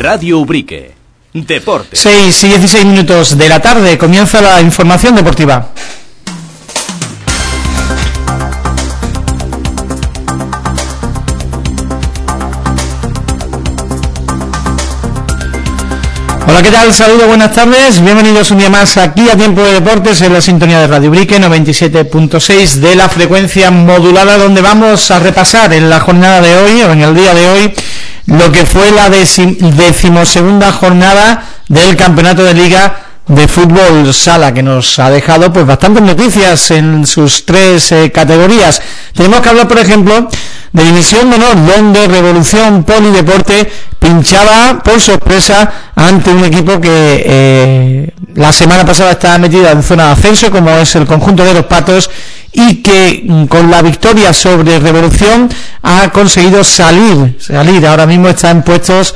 Radio Ubrique. Deporte. 6 y 16 minutos de la tarde, comienza la información deportiva. Hola, ¿qué tal? Saludos, buenas tardes, bienvenidos un día más aquí a Tiempo de Deportes en la sintonía de Radio Ubrique 97.6 de la frecuencia modulada, donde vamos a repasar en la jornada de hoy, o en el día de hoy, lo que fue la 12ª jornada del Campeonato de Liga de Fútbol Sala, que nos ha dejado pues bastantes noticias en sus tres categorías. Tenemos que hablar, por ejemplo, de División de Honor, donde Revolución Polideporte pinchaba por sorpresa ante un equipo que la semana pasada estaba metido en zona de ascenso, como es el conjunto de los Patos, y que con la victoria sobre Revolución ha conseguido salir, ahora mismo está en puestos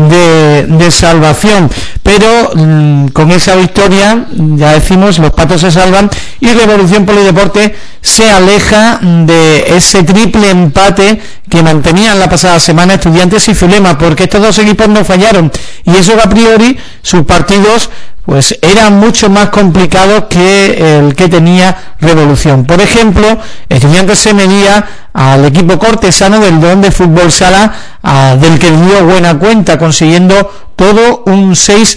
de salvación, pero con esa victoria, ya decimos, los Patos se salvan y Revolución Polideporte se aleja de ese triple empate que mantenían la pasada semana Estudiantes y Zulema, porque estos dos equipos no fallaron, y eso a priori sus partidos pues eran mucho más complicados que el que tenía Revolución. Por ejemplo, Estudiantes se medía al equipo cortesano del Don de Fútbol Sala, del que dio buena cuenta, consiguiendo todo un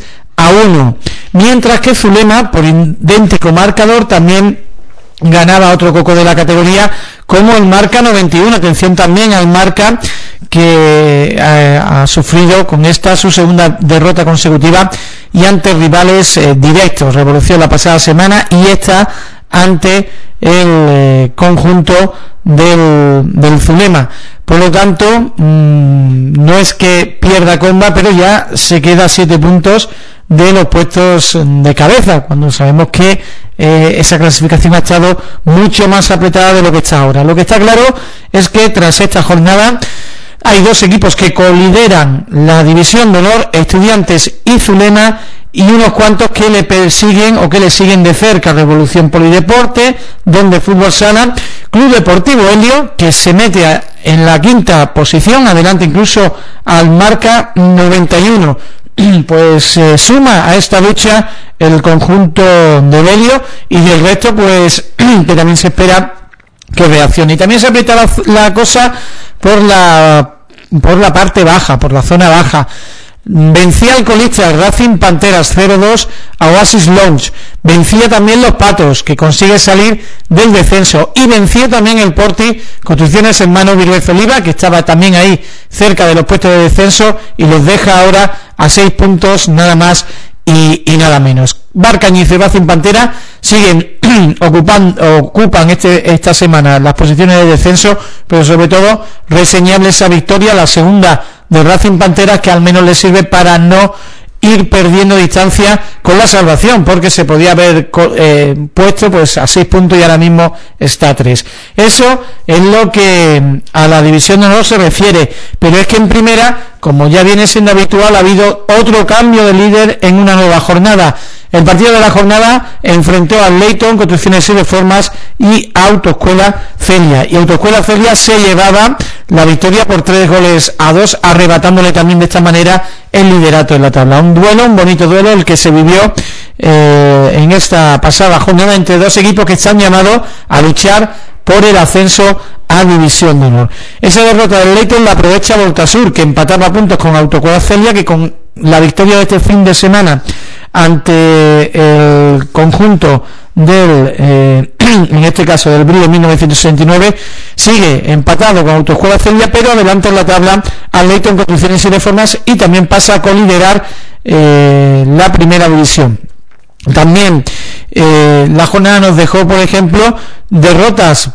6-1, mientras que Zulema, por idéntico marcador, también ganaba otro coco de la categoría, como el Marca 91. Atención también al Marca, que ha sufrido con esta su segunda derrota consecutiva y ante rivales directos. Revolución la pasada semana y esta ante el conjunto del Zulema. Por lo tanto, no es que pierda comba, pero ya se queda a 7 puntos de los puestos de cabeza, cuando sabemos que esa clasificación ha estado mucho más apretada de lo que está ahora. Lo que está claro es que tras esta jornada hay dos equipos que colideran la División de Honor, Estudiantes y Zulema, y unos cuantos que le persiguen o que le siguen de cerca: Revolución Polideporte, donde Fútbol Sala, Club Deportivo Helio, que se mete en la quinta posición, adelante incluso al Marca 91. Pues suma a esta lucha el conjunto de Helio, y del resto pues que también se espera que reaccione. Y también se aprieta la cosa por la parte baja, por la zona baja. Vencía al colista Racing Panteras 0-2 a Oasis Lounge, vencía también los Patos, que consigue salir del descenso, y vencía también el Porti Construcciones Hermanos Virués Oliva, que estaba también ahí cerca de los puestos de descenso, y los deja ahora a 6 puntos nada más y nada menos. Barcañiz y Racing Pantera siguen ocupan esta semana las posiciones de descenso, pero sobre todo reseñable esa victoria, la segunda de Racing Panteras, que al menos le sirve para no ir perdiendo distancia con la salvación, porque se podía haber puesto pues a 6 puntos y ahora mismo está a 3. Eso es lo que a la División de Honor se refiere, pero es que en primera, como ya viene siendo habitual, ha habido otro cambio de líder en una nueva jornada. El partido de la jornada enfrentó al Leyton, Construcciones y Reformas, y Autoescuela Celia. Y Autoescuela Celia se llevaba la victoria por 3-2, arrebatándole también de esta manera el liderato en la tabla. Un bonito duelo, el que se vivió en esta pasada jornada entre dos equipos que están llamados a luchar por el ascenso a División de Honor. Esa derrota del Leyton la aprovecha Voltasur, que empataba a puntos con Autoescuela Celia, que con la victoria de este fin de semana ante el conjunto del en este caso del Brío 1969, sigue empatado con Autoescuela Celia, pero adelanta en la tabla al Leyton Construcciones y Reformas, y también pasa a coliderar la primera división. También la jornada nos dejó, por ejemplo, derrotas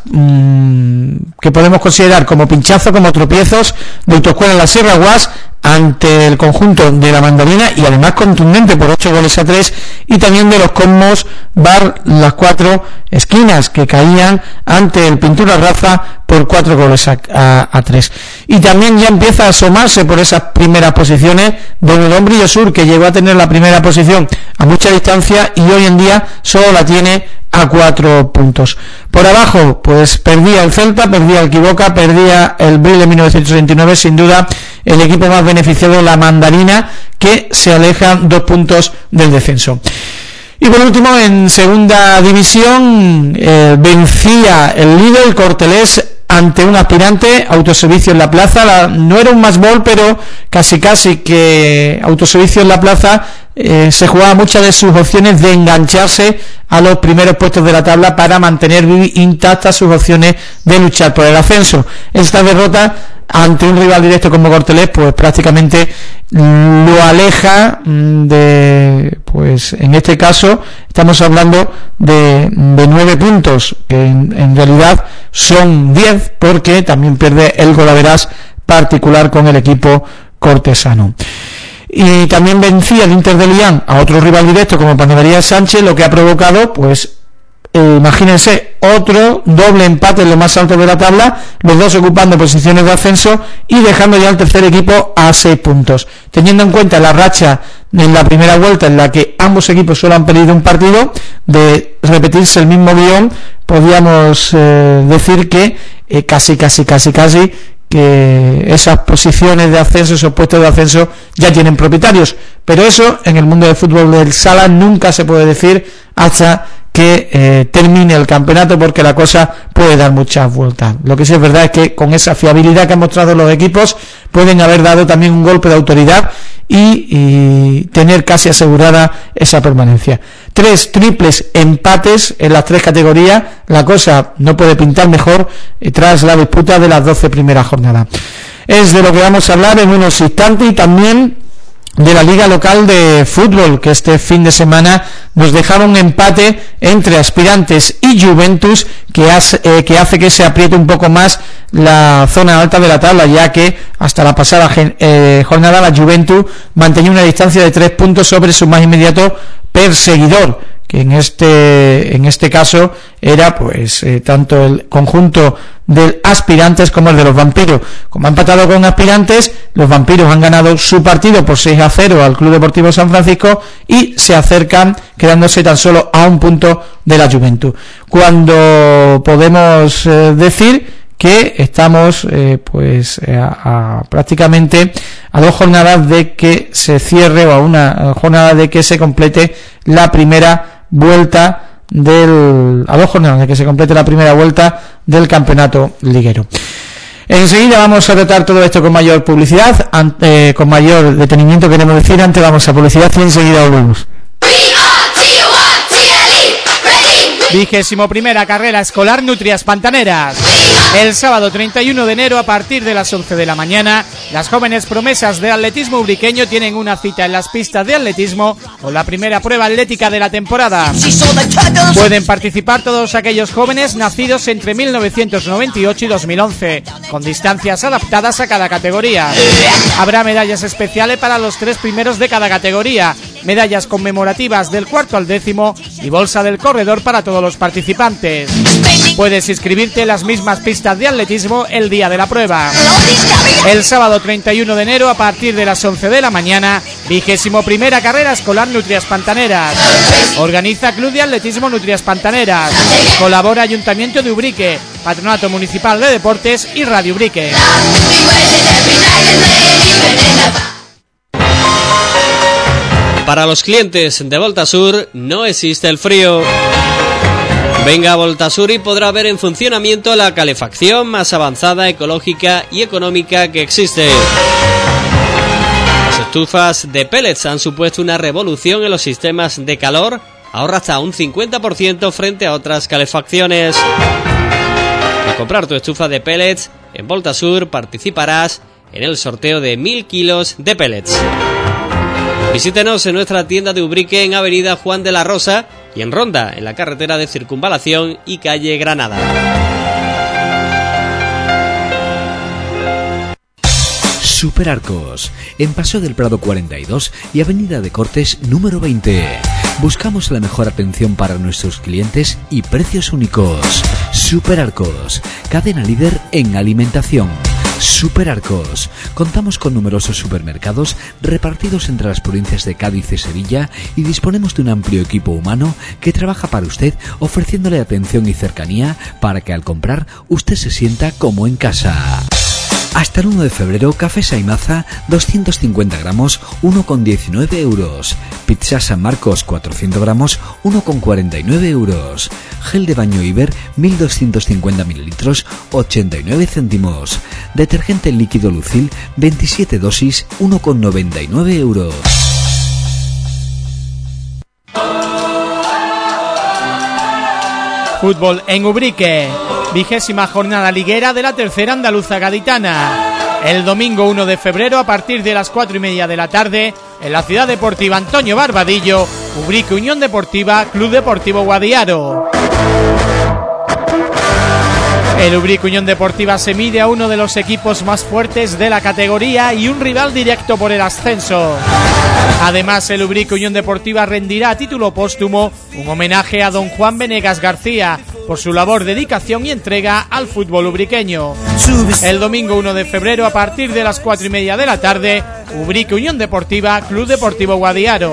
que podemos considerar como pinchazo, como tropiezos de Autoescuela en la Sierra Guas ante el conjunto de la Mandarina, y además contundente por 8-3, y también de los Cosmos Bar Las Cuatro Esquinas, que caían ante el Pintura Raza por 4-3. Y también ya empieza a asomarse por esas primeras posiciones Don Brillo Sur, que llegó a tener la primera posición a mucha distancia y hoy en día solo la tiene a 4 puntos. Por abajo, pues perdía el Celta, perdía el Quiboca, perdía el Bril de 1969, sin duda el equipo más beneficiado, la Mandarina, que se aleja 2 puntos del descenso. Y por último, en segunda división, vencía el líder, el Cortelés, ante un aspirante, Autoservicio en la Plaza. No era un match-ball, pero casi que Autoservicio en la Plaza se jugaba muchas de sus opciones de engancharse a los primeros puestos de la tabla para mantener intactas sus opciones de luchar por el ascenso. Esta derrota ante un rival directo como Cortelés, pues prácticamente lo aleja de, pues en este caso estamos hablando de 9 puntos, que en realidad son 10, porque también pierde el golaveras particular con el equipo cortesano. Y también vencía el Inter de Lián a otro rival directo como Panadería Sánchez, lo que ha provocado, pues imagínense, otro doble empate en lo más alto de la tabla, los dos ocupando posiciones de ascenso y dejando ya al tercer equipo a 6 puntos. Teniendo en cuenta la racha en la primera vuelta en la que ambos equipos solo han perdido un partido, de repetirse el mismo guión, podríamos decir que casi que esas posiciones de ascenso, esos puestos de ascenso ya tienen propietarios, pero eso en el mundo del fútbol del sala nunca se puede decir hasta que termine el campeonato, porque la cosa puede dar muchas vueltas. Lo que sí es verdad es que con esa fiabilidad que han mostrado los equipos pueden haber dado también un golpe de autoridad y tener casi asegurada esa permanencia. 3 triples empates en las 3 categorías, la cosa no puede pintar mejor tras la disputa de las 12 primeras jornadas. Es de lo que vamos a hablar en unos instantes, y también de la liga local de fútbol, que este fin de semana nos dejaron un empate entre Aspirantes y Juventus que hace que se apriete un poco más la zona alta de la tabla, ya que hasta la pasada jornada la Juventus mantenía una distancia de 3 puntos sobre su más inmediato perseguidor, que en este caso era pues tanto el conjunto del Aspirantes como el de los Vampiros. Como ha empatado con Aspirantes, los Vampiros han ganado su partido por 6-0 al Club Deportivo San Francisco y se acercan, quedándose tan solo a 1 punto de la Juventus. Cuando podemos decir que estamos prácticamente a 2 jornadas de que se cierre, o a una jornada de que se complete la primera vuelta a 2 jornadas de que se complete la primera vuelta del campeonato liguero. Enseguida vamos a tratar todo esto con mayor publicidad, con mayor detenimiento, queremos decir. Antes vamos a publicidad y enseguida volvemos. 21ª carrera escolar Nutrias Pantaneras. El sábado 31 de enero a partir de las 11 de la mañana, las jóvenes promesas de atletismo ubriqueño tienen una cita en las pistas de atletismo con la primera prueba atlética de la temporada. Pueden participar todos aquellos jóvenes nacidos entre 1998 y 2011, con distancias adaptadas a cada categoría. Habrá medallas especiales para los 3 primeros de cada categoría, medallas conmemorativas del 4º al 10º y bolsa del corredor para todos los participantes. Puedes inscribirte en las mismas pistas de atletismo el día de la prueba. El sábado 31 de enero a partir de las 11 de la mañana, 21ª carrera escolar Nutrias Pantaneras. Organiza Club de Atletismo Nutrias Pantaneras. Colabora Ayuntamiento de Ubrique, Patronato Municipal de Deportes y Radio Ubrique. Para los clientes de Voltasur no existe el frío. Venga a Voltasur y podrá ver en funcionamiento la calefacción más avanzada, ecológica y económica que existe. Las estufas de pellets han supuesto una revolución en los sistemas de calor. Ahorra hasta un 50% frente a otras calefacciones. Al comprar tu estufa de pellets en Voltasur participarás en el sorteo de 1000 kilos de pellets. Visítenos en nuestra tienda de Ubrique en Avenida Juan de la Rosa y en Ronda, en la carretera de Circunvalación y calle Granada. Superarcos, en Paseo del Prado 42 y Avenida de Cortes número 20. Buscamos la mejor atención para nuestros clientes y precios únicos. Superarcos, cadena líder en alimentación. Superarcos. Contamos con numerosos supermercados repartidos entre las provincias de Cádiz y Sevilla y disponemos de un amplio equipo humano que trabaja para usted ofreciéndole atención y cercanía para que al comprar usted se sienta como en casa. Hasta el 1 de febrero, café Saimaza, 250 gramos, 1,19 euros. Pizza San Marcos, 400 gramos, 1,49 euros. Gel de baño Iber, 1250 mililitros, 89 céntimos. Detergente líquido Lucil, 27 dosis, 1,99 euros. Fútbol en Ubrique, 20ª jornada liguera de la tercera andaluza gaditana. El domingo 1 de febrero a partir de las 4:30 de la tarde en la ciudad deportiva Antonio Barbadillo, Ubrique Unión Deportiva, Club Deportivo Guadiaro. El Ubrique Unión Deportiva se mide a uno de los equipos más fuertes de la categoría y un rival directo por el ascenso. Además, el Ubrique Unión Deportiva rendirá a título póstumo un homenaje a don Juan Venegas García por su labor, dedicación y entrega al fútbol ubriqueño. El domingo 1 de febrero a partir de las 4:30 de la tarde, Ubrique Unión Deportiva, Club Deportivo Guadiaro.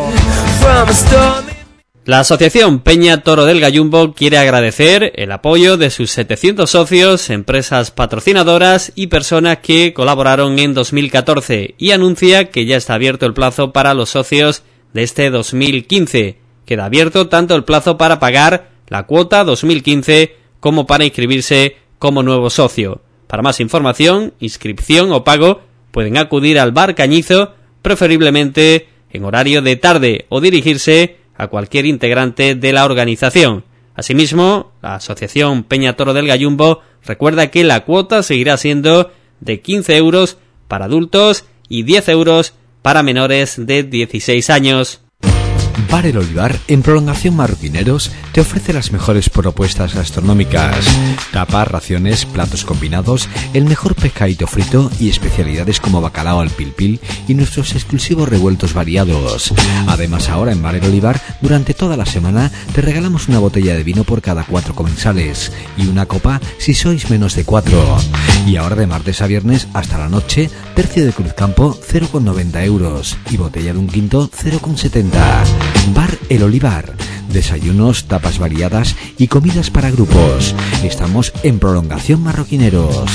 La Asociación Peña Toro del Gallumbo quiere agradecer el apoyo de sus 700 socios, empresas patrocinadoras y personas que colaboraron en 2014 y anuncia que ya está abierto el plazo para los socios de este 2015. Queda abierto tanto el plazo para pagar la cuota 2015 como para inscribirse como nuevo socio. Para más información, inscripción o pago pueden acudir al Bar Cañizo, preferiblemente en horario de tarde, o dirigirse a cualquier integrante de la organización. Asimismo, la Asociación Peña Toro del Gallumbo recuerda que la cuota seguirá siendo de 15 euros para adultos y 10 euros para menores de 16 años. Bar El Olivar, en prolongación Marroquineros, te ofrece las mejores propuestas gastronómicas: tapas, raciones, platos combinados, el mejor pescadito frito y especialidades como bacalao al pil pil y nuestros exclusivos revueltos variados. Además, ahora en Bar El Olivar, durante toda la semana, te regalamos una botella de vino por cada 4 comensales y una copa si sois menos de 4. Y ahora de martes a viernes hasta la noche, tercio de Cruzcampo 0,90 euros y botella de un quinto 0,70. Bar El Olivar, desayunos, tapas variadas y comidas para grupos. Estamos en prolongación Marroquineros.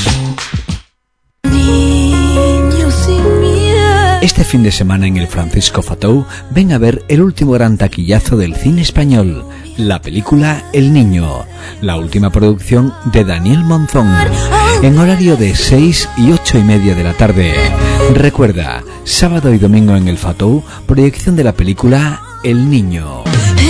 Este fin de semana en el Francisco Fatou, ven a ver el último gran taquillazo del cine español, la película El Niño, la última producción de Daniel Monzón, en horario de 6 y 8:30 de la tarde. Recuerda, sábado y domingo en el Fatou, proyección de la película El Niño.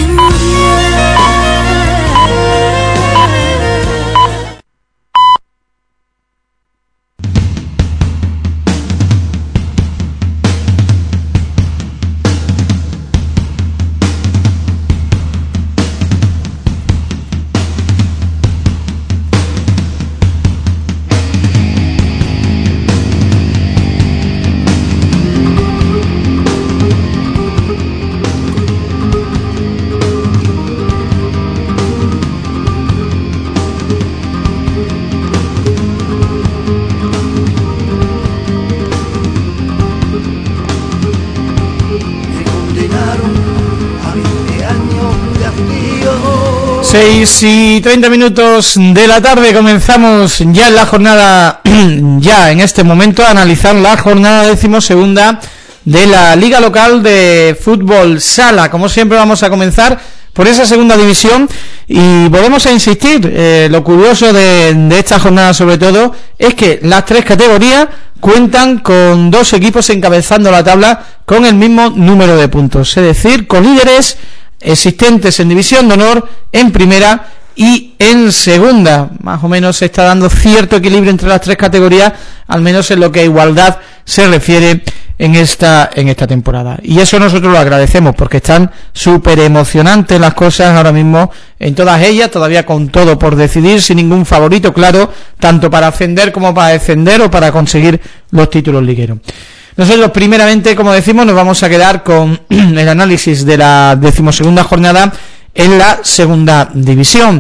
Y 30 minutos de la tarde, comenzamos ya en la jornada, ya en este momento, a analizar la jornada 12ª de la Liga Local de Fútbol Sala. Como siempre, vamos a comenzar por esa segunda división y volvemos a insistir, lo curioso de esta jornada sobre todo es que las 3 categorías cuentan con 2 equipos encabezando la tabla con el mismo número de puntos, es decir, con líderes existentes en división de honor, en primera y en segunda. Más o menos se está dando cierto equilibrio entre las 3 categorías, al menos en lo que a igualdad se refiere en esta temporada. Y eso nosotros lo agradecemos, porque están súper emocionantes las cosas ahora mismo en todas ellas, todavía con todo por decidir, sin ningún favorito claro, tanto para ascender como para descender o para conseguir los títulos ligueros. Nosotros primeramente, como decimos, nos vamos a quedar con el análisis de la 12ª jornada en la segunda división,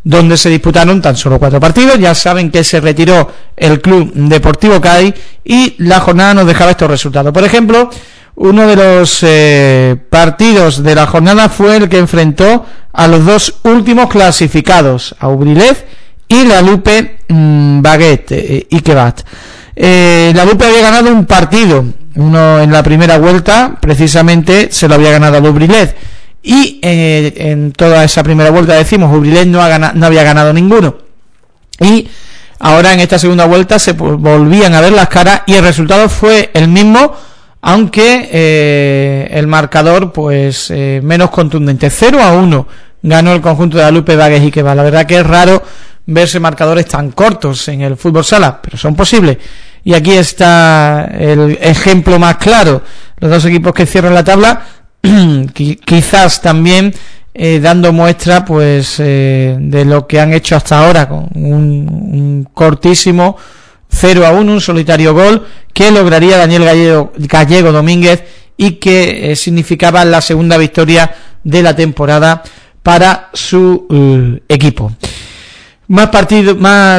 donde se disputaron tan solo 4 partidos. Ya saben que se retiró el Club Deportivo Cádiz y la jornada nos dejaba estos resultados. Por ejemplo, uno de los partidos de la jornada fue el que enfrentó a los 2 últimos clasificados, a Ubrilez y la Lupe Baguette Ikebat. La Lupe había ganado un partido, uno en la primera vuelta, precisamente se lo había ganado al Ubrilez, y en toda esa primera vuelta, decimos, Ubrilez no había ganado ninguno, y ahora en esta segunda vuelta se volvían a ver las caras y el resultado fue el mismo, aunque el marcador pues menos contundente. 0-1 ganó el conjunto de la Lupe Baguette Ikebat. La verdad que es raro verse marcadores tan cortos en el fútbol sala, pero son posibles. Y aquí está el ejemplo más claro, los 2 equipos que cierran la tabla, quizás también dando muestra pues de lo que han hecho hasta ahora, con un cortísimo 0-1, un solitario gol que lograría Daniel Gallego Domínguez y que significaba la segunda victoria de la temporada para su equipo. Más partidos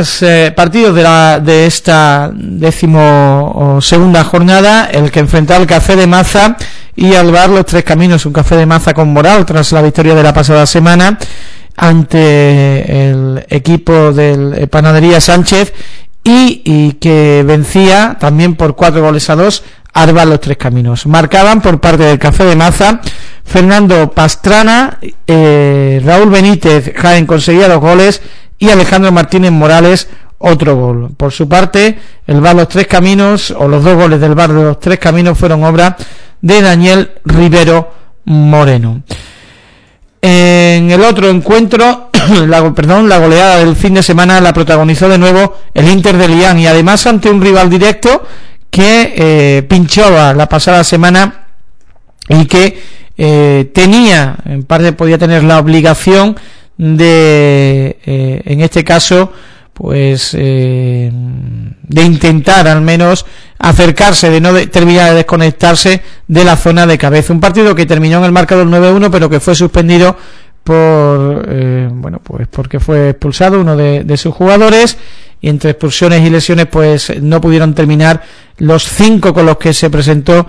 de esta 12ª jornada, el que enfrentaba al Café de Maza y al Bar Los Tres Caminos, un Café de Maza con moral tras la victoria de la pasada semana ante el equipo del Panadería Sánchez y que vencía también por 4-2 al Bar Los Tres Caminos. Marcaban por parte del Café de Maza Fernando Pastrana, Raúl Benítez Jaén conseguía 2 goles y Alejandro Martínez Morales otro gol. Por su parte, el Bar Los Tres Caminos, o los 2 goles del Bar de Los Tres Caminos, fueron obra de Daniel Rivero Moreno. En el otro encuentro, la goleada del fin de semana la protagonizó de nuevo el Inter de Lián, y además ante un rival directo que pinchaba la pasada semana y que tenía, en parte podía tener la obligación de en este caso pues de intentar al menos acercarse, de no terminar de desconectarse de la zona de cabeza. Un partido que terminó en el marcador 9-1, pero que fue suspendido por pues porque fue expulsado uno de sus jugadores, y entre expulsiones y lesiones pues no pudieron terminar los 5 con los que se presentó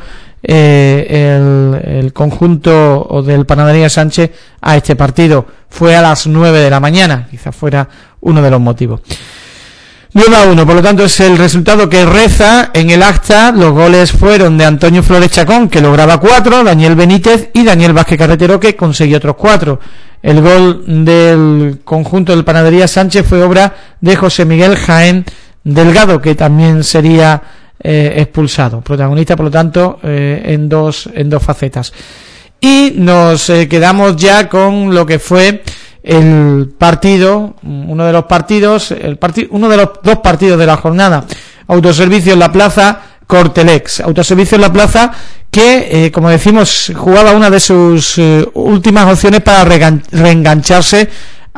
el conjunto del Panadería Sánchez a este partido. Fue a las 9 de la mañana, quizás fuera uno de los motivos. 9-1, por lo tanto es el resultado que reza en el acta. Los goles fueron de Antonio Flores Chacón, que lograba 4, Daniel Benítez y Daniel Vázquez Carretero, que consiguió otros 4. El gol del conjunto del Panadería Sánchez fue obra de José Miguel Jaén Delgado, que también sería expulsado, protagonista por lo tanto en dos facetas. Y nos quedamos ya con lo que fue el partido, uno de los 2 partidos de la jornada. Autoservicio en la Plaza Cortelex, Autoservicio en la Plaza que como decimos jugaba una de sus últimas opciones para reengancharse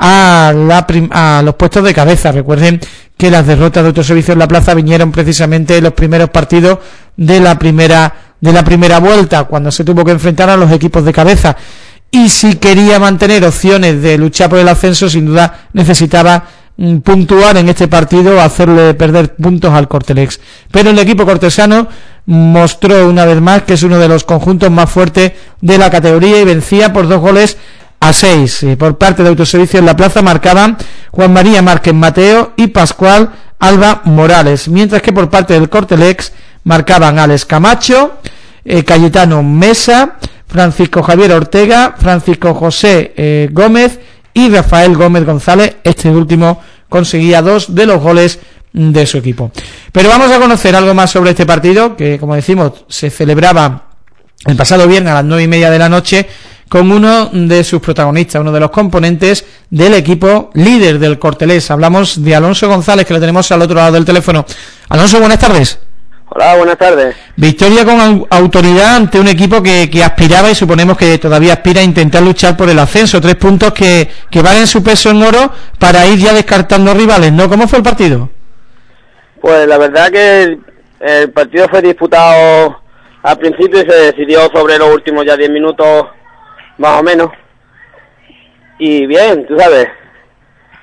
a los puestos de cabeza. Recuerden que las derrotas de Autoservicio en la Plaza vinieron precisamente en los primeros partidos de la primera vuelta, cuando se tuvo que enfrentar a los equipos de cabeza, y si quería mantener opciones de luchar por el ascenso, sin duda necesitaba puntuar en este partido, hacerle perder puntos al Cortelex. Pero el equipo cortesano mostró una vez más que es uno de los conjuntos más fuertes de la categoría y vencía por 2-6. Por parte de Autoservicio en la Plaza marcaban Juan María Márquez Mateo y Pascual Alba Morales, mientras que por parte del Cortelex marcaban Alex Camacho, Cayetano Mesa, Francisco Javier Ortega, Francisco José Gómez y Rafael Gómez González. Este último conseguía 2 de los goles de su equipo. Pero vamos a conocer algo más sobre este partido, que como decimos se celebraba el pasado viernes a las 9:30 de la noche, con uno de sus protagonistas, uno de los componentes del equipo líder del Cortelés. Hablamos de Alonso González, que lo tenemos al otro lado del teléfono. Alonso, buenas tardes. Hola, buenas tardes. Victoria con autoridad ante un equipo que aspiraba, y suponemos que todavía aspira, a intentar luchar por el ascenso. 3 puntos que valen su peso en oro para ir ya descartando rivales, ¿no? ¿Cómo fue el partido? Pues la verdad que el partido fue disputado al principio y se decidió sobre los últimos ya 10 minutos más o menos. Y bien, tú sabes,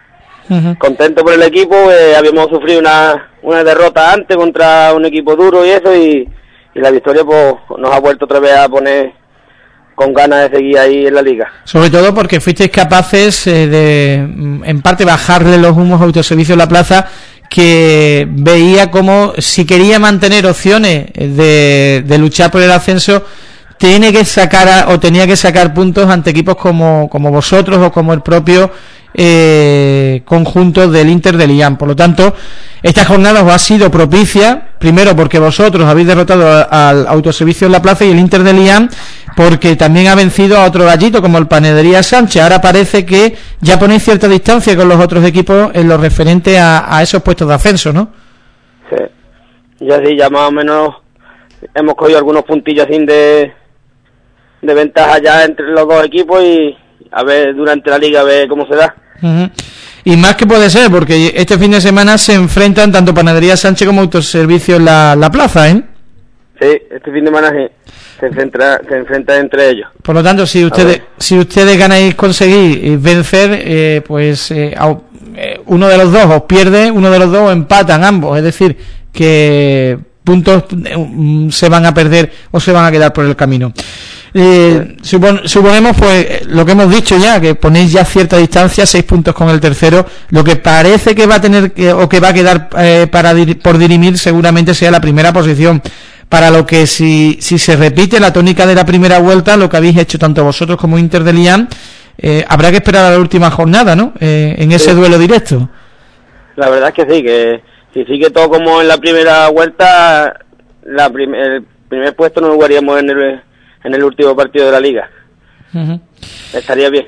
contento por el equipo. Habíamos sufrido una derrota antes contra un equipo duro y eso, y la victoria pues nos ha vuelto otra vez a poner con ganas de seguir ahí en la liga. Sobre todo porque fuisteis capaces de, en parte, bajarle los humos a Autoservicios La Plaza, que veía como si quería mantener opciones de luchar por el ascenso, tenía que sacar puntos ante equipos como vosotros o como el propio conjunto del Inter de Lián. Por lo tanto, esta jornada os ha sido propicia, primero porque vosotros habéis derrotado al Autoservicios La Plaza, y el Inter de Lián porque también ha vencido a otro gallito como el Panadería Sánchez. Ahora parece que ya ponéis cierta distancia con los otros equipos en lo referente a esos puestos de ascenso, ¿no? Sí, ya más o menos hemos cogido algunos puntillos así de ventaja ya entre los dos equipos, y a ver durante la liga a ver cómo se da. Y más que puede ser, porque este fin de semana se enfrentan tanto Panadería Sánchez como Autoservicios La Plaza, ¿eh? Sí, este fin de semana se enfrenta entre ellos. Por lo tanto, si ustedes ganáis, conseguís vencer, uno de los dos os pierde, uno de los dos empatan ambos, es decir, que puntos se van a perder o se van a quedar por el camino. Suponemos, pues, lo que hemos dicho ya, que ponéis ya cierta distancia, 6 puntos con el tercero. Lo que parece que va a tener que va a quedar por dirimir seguramente sea la primera posición, para lo que si se repite la tónica de la primera vuelta, lo que habéis hecho tanto vosotros como Inter de Lián, habrá que esperar a la última jornada, ¿no? En ese duelo directo. La verdad es que sí, que si sigue todo como en la primera vuelta, el primer puesto no jugaríamos en el último partido de la liga. Estaría bien.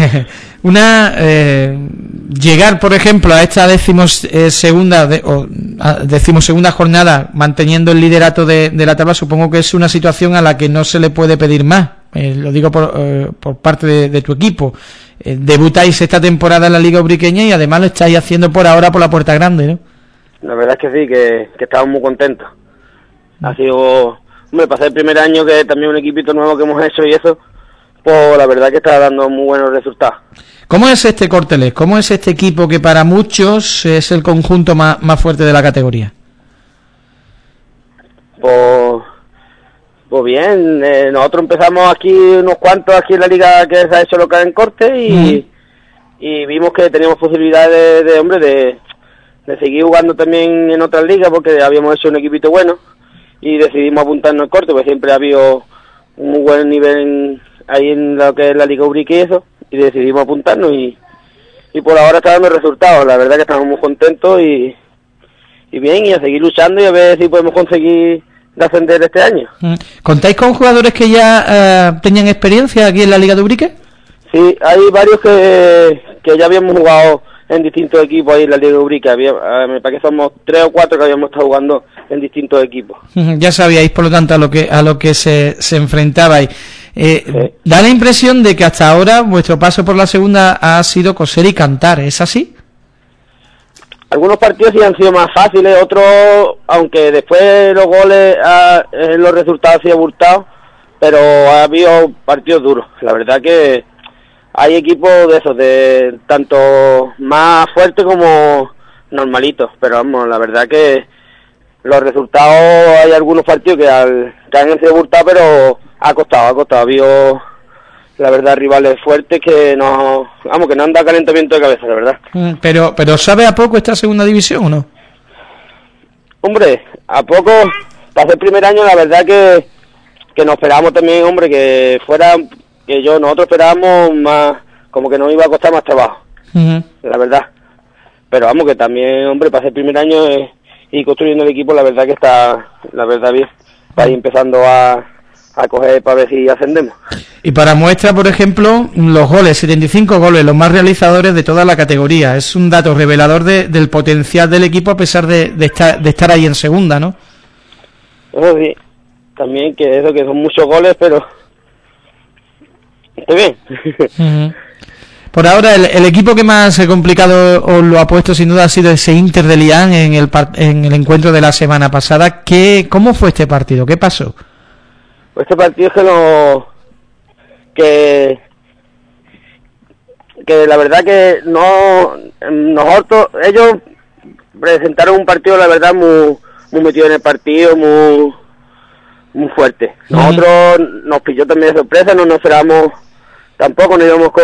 Llegar, por ejemplo, a esta decimosegunda jornada manteniendo el liderato de la tabla, supongo que es una situación a la que no se le puede pedir más. Lo digo por parte de tu equipo. Debutáis esta temporada en la Liga Ubriqueña y además lo estáis haciendo por ahora por la puerta grande, ¿no? La verdad es que sí, que estamos muy contentos. Ha sido, pasé el primer año, que también un equipito nuevo que hemos hecho y eso, pues la verdad que está dando muy buenos resultados. ¿Cómo es este Cortelés? ¿Cómo es este equipo que para muchos es el conjunto más fuerte de la categoría? Pues bien, nosotros empezamos aquí unos cuantos aquí en la liga que se ha hecho local en Corte y vimos que teníamos posibilidades de seguir jugando también en otras ligas, porque habíamos hecho un equipito bueno y decidimos apuntarnos en Corte, porque siempre ha habido un muy buen nivel ahí en lo que es la Liga Ubrique y eso, y decidimos apuntarnos y por ahora está dando resultados. La verdad que estamos muy contentos y bien, y a seguir luchando y a ver si podemos conseguir ascender este año. ¿Contáis con jugadores que ya tenían experiencia aquí en la Liga de Ubrique? Sí, hay varios que ya habíamos jugado en distintos equipos ahí en la Liga de Ubrique. Me parece que somos 3 o 4 que habíamos estado jugando en distintos equipos. Ya sabíais, por lo tanto, a lo que se enfrentabais. Sí. Da la impresión de que hasta ahora vuestro paso por la segunda ha sido coser y cantar, ¿es así? Algunos partidos sí han sido más fáciles, otros, aunque después los goles, los resultados sí han abultado, pero ha habido partidos duros. La verdad que hay equipos de esos, de tanto más fuertes como normalitos, pero vamos, la verdad que los resultados, hay algunos partidos que han sido abultados, pero ha costado. Ha habido, la verdad, rivales fuertes que no han dado calentamiento de cabeza, la verdad. Pero ¿sabe a poco esta segunda división o no? Hombre, a poco, para ser primer año, la verdad que nos esperábamos también, hombre, que fuera, nosotros esperábamos más, como que nos iba a costar más trabajo, la verdad. Pero vamos, que también, hombre, para ser primer año y construyendo el equipo, la verdad que está, la verdad, bien, para ir empezando a coger para ver si ascendemos. Y para muestra, por ejemplo, los goles, 75 goles, los más realizadores de toda la categoría. Es un dato revelador del potencial del equipo, a pesar de estar ahí en segunda, ¿no? Eso sí, también que son muchos goles, pero está bien. Por ahora, el equipo que más complicado os lo ha puesto, sin duda, ha sido ese Inter de Lián en el encuentro de la semana pasada. ¿Cómo fue este partido? ¿Qué pasó? Pues este partido es que que la verdad que ellos presentaron un partido, la verdad, muy metido en el partido, muy fuerte. Nosotros nos pilló también de sorpresa, no nos esperábamos tampoco, no íbamos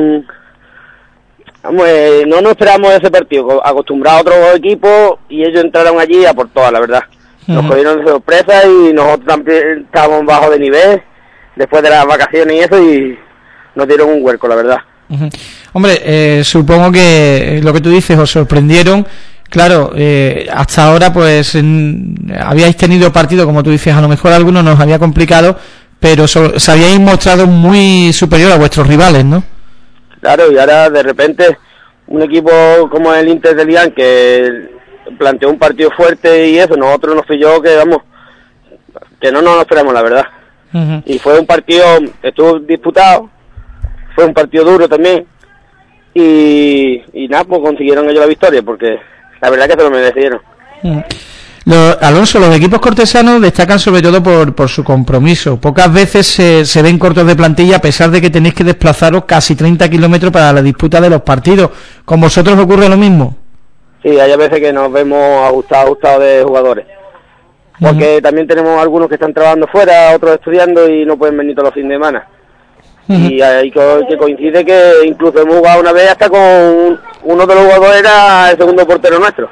no nos esperábamos ese partido, acostumbrados a otros equipos, y ellos entraron allí a por todas, la verdad. Nos cogieron de sorpresa y nosotros también estábamos bajo de nivel después de las vacaciones y eso, y nos dieron un huerco, la verdad. Hombre, supongo que lo que tú dices, os sorprendieron. Claro, hasta ahora pues habíais tenido partido, como tú dices, a lo mejor algunos nos había complicado, pero se habíais mostrado muy superior a vuestros rivales, ¿no? Claro, y ahora de repente un equipo como el Inter de Milán, que planteó un partido fuerte y eso, nosotros nos pilló que no nos esperamos, la verdad. Y fue un partido, estuvo disputado, fue un partido duro también, y nada, pues consiguieron ellos la victoria, porque la verdad que se lo merecieron. Alonso, los equipos cortesanos destacan sobre todo por su compromiso. Pocas veces se ven cortos de plantilla, a pesar de que tenéis que desplazaros casi 30 kilómetros para la disputa de los partidos. ¿Con vosotros ocurre lo mismo? Sí, hay veces que nos vemos ajustados de jugadores. Porque también tenemos algunos que están trabajando fuera, otros estudiando y no pueden venir todos los fines de semana. Y ahí que coincide que incluso hemos jugado una vez hasta con uno de los jugadores, era el segundo portero nuestro.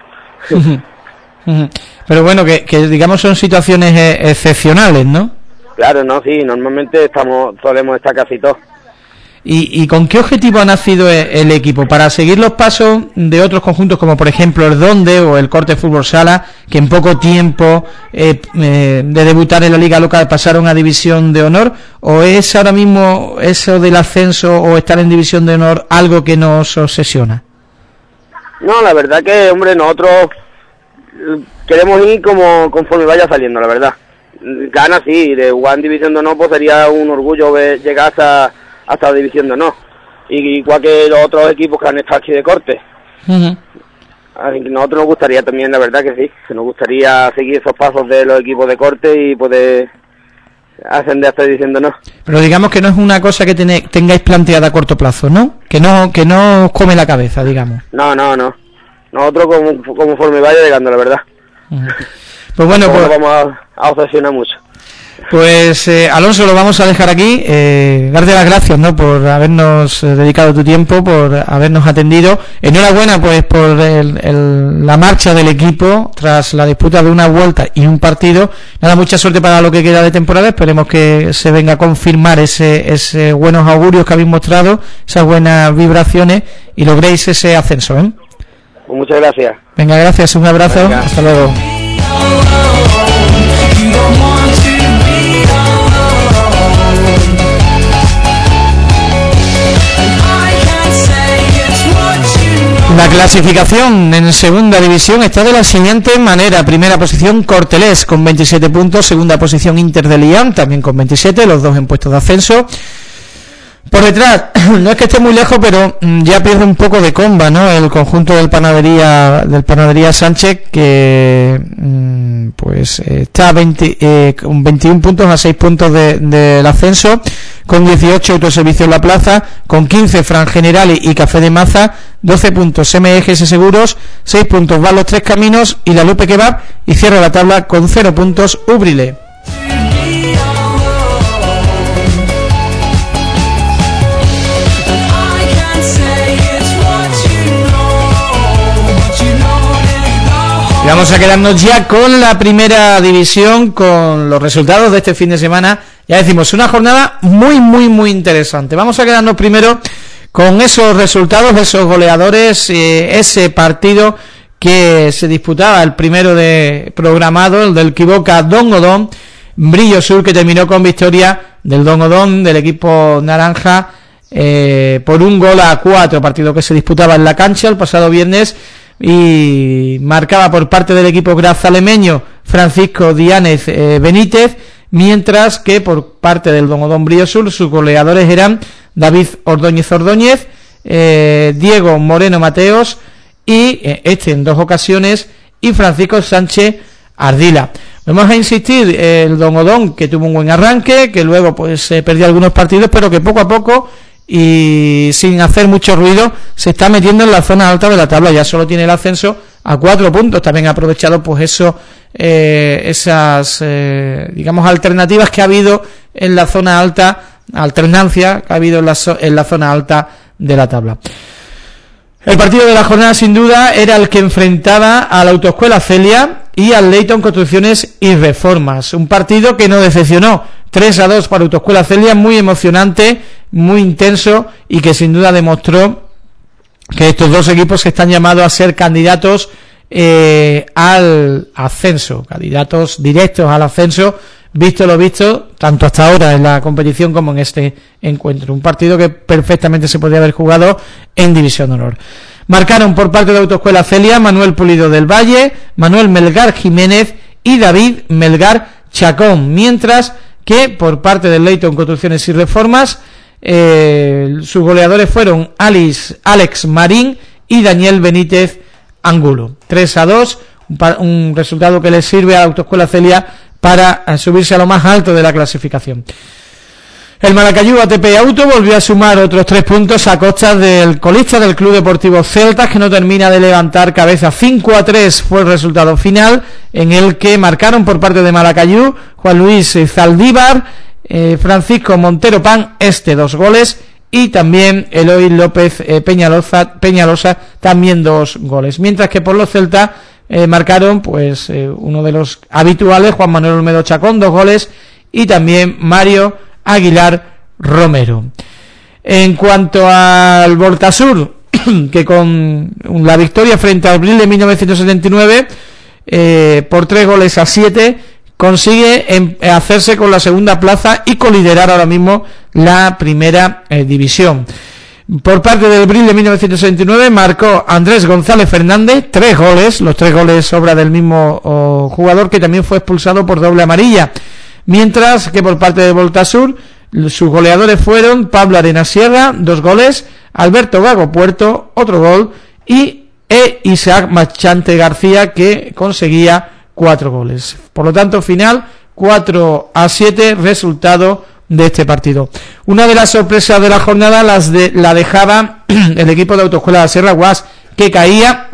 Pero bueno, que digamos son situaciones excepcionales, ¿no? Claro, no, sí, normalmente solemos estar casi todos. ¿Y con qué objetivo ha nacido el equipo? ¿Para seguir los pasos de otros conjuntos como por ejemplo el Donde o el Corte Fútbol Sala, que en poco tiempo de debutar en la Liga Local pasaron a División de Honor? ¿O es ahora mismo eso del ascenso o estar en División de Honor algo que nos obsesiona? No, la verdad que, hombre, nosotros queremos ir conforme vaya saliendo, la verdad. Ganas sí, de jugar en División de Honor pues sería un orgullo llegar hasta la División de Honor, igual que los otros equipos que han estado aquí de Corte. A nosotros nos gustaría también, la verdad que sí, que nos gustaría seguir esos pasos de los equipos de Corte y poder ascender hasta División de Honor. Pero digamos que no es una cosa que tengáis planteada a corto plazo, ¿no? Que no os come la cabeza, digamos. No. Nosotros conforme vaya llegando, la verdad. Pues bueno, pues vamos a obsesionar mucho. Pues Alonso, lo vamos a dejar aquí. Darte las gracias, ¿no?, por habernos dedicado tu tiempo, por habernos atendido. Enhorabuena pues por la marcha del equipo tras la disputa de una vuelta y un partido. Nada, mucha suerte para lo que queda de temporada. Esperemos que se venga a confirmar ese buenos augurios que habéis mostrado, esas buenas vibraciones, y logréis ese ascenso, ¿eh? Pues muchas gracias. Venga, gracias, un abrazo. Venga. Hasta luego. La clasificación en segunda división está de la siguiente manera: primera posición Cortelés con 27 puntos, segunda posición Inter de Lián también con 27, los dos en puestos de ascenso. Por detrás, no es que esté muy lejos, pero ya pierde un poco de comba, ¿no?, el conjunto del Panadería Sánchez, que pues está con 21 puntos, a 6 puntos del ascenso, con 18 Autoservicios La Plaza, con 15 Fran Generali y Café de Maza, 12 puntos MGS Seguros, 6 puntos Van los Tres Caminos y La Lupe Kebab, y cierra la tabla con 0 puntos Ubrile. Y vamos a quedarnos ya con la primera división, con los resultados de este fin de semana. Ya decimos, una jornada muy interesante. Vamos a quedarnos primero con esos resultados, esos goleadores, ese partido que se disputaba, el primero programado, el del Quiboca Don Odón, Brillo Sur, que terminó con victoria del Don Odón, del equipo naranja, por 1-4, partido que se disputaba en la cancha el pasado viernes, y marcaba por parte del equipo grazalemeño Francisco Diánez Benítez, mientras que por parte del Don Odón Brillo Sur sus goleadores eran David Ordóñez, Diego Moreno Mateos y en 2 ocasiones, y Francisco Sánchez Ardila. Vamos a insistir, el Don Odón, que tuvo un buen arranque, que luego pues perdió algunos partidos, pero que poco a poco y sin hacer mucho ruido se está metiendo en la zona alta de la tabla. Ya solo tiene el ascenso a 4 puntos. También ha aprovechado pues eso, esas digamos alternativas que ha habido en la zona alta, alternancia que ha habido en la zona alta de la tabla. El partido de la jornada sin duda era el que enfrentaba a la Autoescuela Celia y al Leyton Construcciones y Reformas, un partido que no decepcionó. 3-2 para Autoescuela Celia, muy emocionante, muy intenso, y que sin duda demostró que estos dos equipos están llamados a ser candidatos al ascenso, candidatos directos al ascenso, visto lo visto, tanto hasta ahora en la competición como en este encuentro. Un partido que perfectamente se podría haber jugado en División de Honor. Marcaron por parte de Autoescuela Celia Manuel Pulido del Valle, Manuel Melgar Jiménez y David Melgar Chacón, mientras que por parte del Leyton Construcciones y Reformas sus goleadores fueron Alex Marín y Daniel Benítez Angulo. 3-2, un resultado que le sirve a la Autoescuela Celia para subirse a lo más alto de la clasificación. El Maracayú ATP Auto volvió a sumar otros 3 puntos a costa del colista del Club Deportivo Celtas, que no termina de levantar cabeza. 5-3 fue el resultado final, en el que marcaron por parte de Maracayú Juan Luis Zaldívar, Francisco Montero Pan, 2 goles, y también Eloy López Peñalosa, también 2 goles. Mientras que por los celtas marcaron pues uno de los habituales, Juan Manuel Olmedo Chacón, 2 goles, y también Mario Aguilar Romero. En cuanto al Voltasur, que con la victoria frente al Bril de 1979 por 3-7 consigue hacerse con la segunda plaza y coliderar ahora mismo la primera división. Por parte del Bril de 1979 marcó Andrés González Fernández, 3 goles, los 3 goles obra del mismo jugador, que también fue expulsado por doble amarilla. Mientras que por parte de Voltasur, sus goleadores fueron Pablo Arena Sierra, 2 goles, Alberto Gago Puerto, otro gol, y Isaac Machante García, que conseguía 4 goles. Por lo tanto, final 4-7, resultado de este partido. Una de las sorpresas de la jornada la dejaba el equipo de Autoescuela de la Sierra Guas, que caía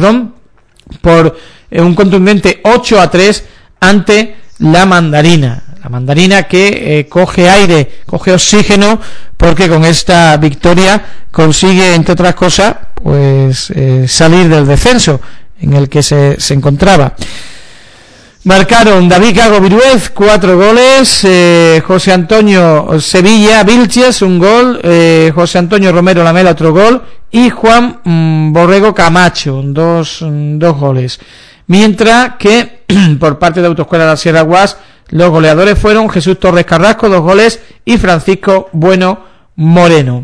por un contundente 8-3 ante la Mandarina que coge aire, coge oxígeno, porque con esta victoria consigue, entre otras cosas, pues salir del descenso en el que se encontraba. Marcaron David Gago Viruez, 4 goles, José Antonio Sevilla Vilches, 1 gol, José Antonio Romero Lamela, otro gol, y Juan Borrego Camacho, 2 goles. Mientras que por parte de Autoescuela de la Sierra Guas, los goleadores fueron Jesús Torres Carrasco, 2 goles, y Francisco Bueno Moreno.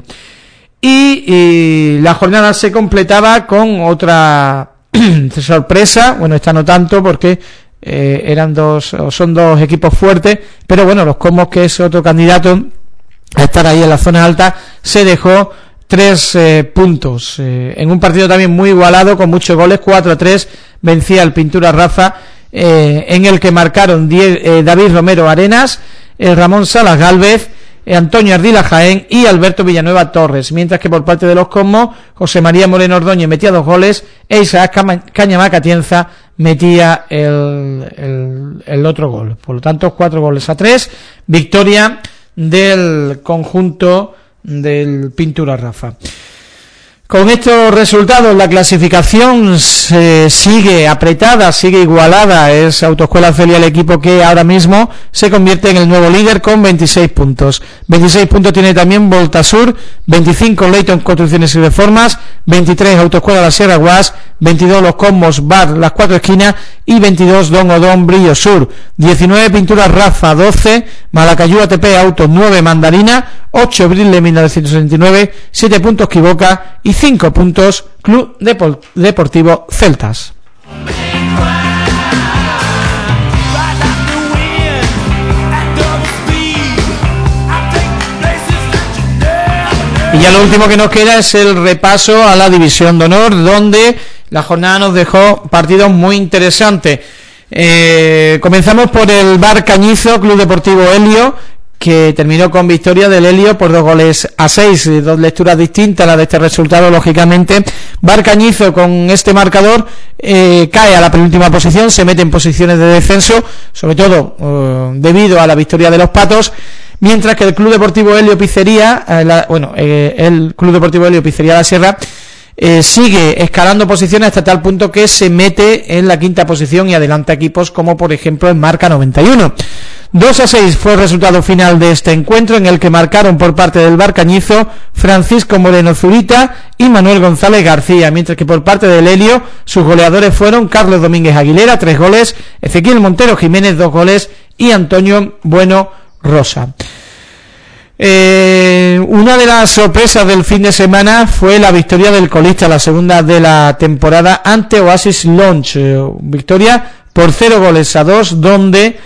Y la jornada se completaba con otra sorpresa, bueno, esta no tanto porque son dos equipos fuertes, pero bueno, los Comos, que es otro candidato a estar ahí en la zona alta, se dejó 3 puntos en un partido también muy igualado, con muchos goles. 4-3 vencía el Pintura Rafa, en el que marcaron David Romero Arenas, Ramón Salas Gálvez, Antonio Ardila Jaén y Alberto Villanueva Torres, mientras que por parte de los Cosmos, José María Moreno Ordóñez metía 2 goles e Isaac Cañamaca Tienza metía el otro gol. Por lo tanto, 4-3, victoria del conjunto del Pintura Rafa. Con estos resultados, la clasificación sigue apretada, sigue igualada. Es Autoescuela Celia el equipo que ahora mismo se convierte en el nuevo líder con 26 puntos. 26 puntos tiene también Voltasur, 25 Leyton Construcciones y Reformas, 23 Autoescuela La Sierra Guas, 22 Los Cosmos Bar Las Cuatro Esquinas y 22 Don Odón Brillo Sur, 19 Pintura Rafa, 12 Maracayú ATP Auto, 9 Mandarina, 8 Bril de 1969, 7 puntos Quiboca y 5 puntos Club Deportivo Celtas. Y ya lo último que nos queda es el repaso a la División de Honor, donde la jornada nos dejó partidos muy interesantes. Comenzamos por el Bar Cañizo, Club Deportivo Helio, que terminó con victoria del Helio por 2-6, dos lecturas distintas las de este resultado, lógicamente. Barcañizo con este marcador cae a la penúltima posición, se mete en posiciones de descenso, sobre todo debido a la victoria de los Patos, mientras que el Club Deportivo Helio Pizzería, el Club Deportivo Helio Pizzería La Sierra sigue escalando posiciones hasta tal punto que se mete en la quinta posición y adelanta equipos como por ejemplo en Marca 91. 2-6 fue el resultado final de este encuentro, en el que marcaron por parte del Barcañizo Francisco Moreno Zurita y Manuel González García, mientras que por parte del Helio sus goleadores fueron Carlos Domínguez Aguilera, 3 goles, Ezequiel Montero Jiménez, 2 goles y Antonio Bueno Rosa. Una de las sorpresas del fin de semana fue la victoria del colista, la segunda de la temporada, ante Oasis Launch, victoria por 0-2, donde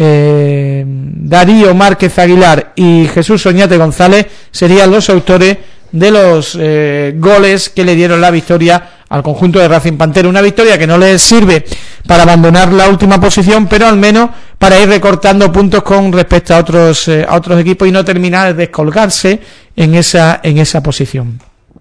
Darío Márquez Aguilar y Jesús Oñate González serían los autores de los goles que le dieron la victoria al conjunto de Racing Pantera. Una victoria que no les sirve para abandonar la última posición, pero al menos para ir recortando puntos con respecto a otros equipos y no terminar de descolgarse en esa posición.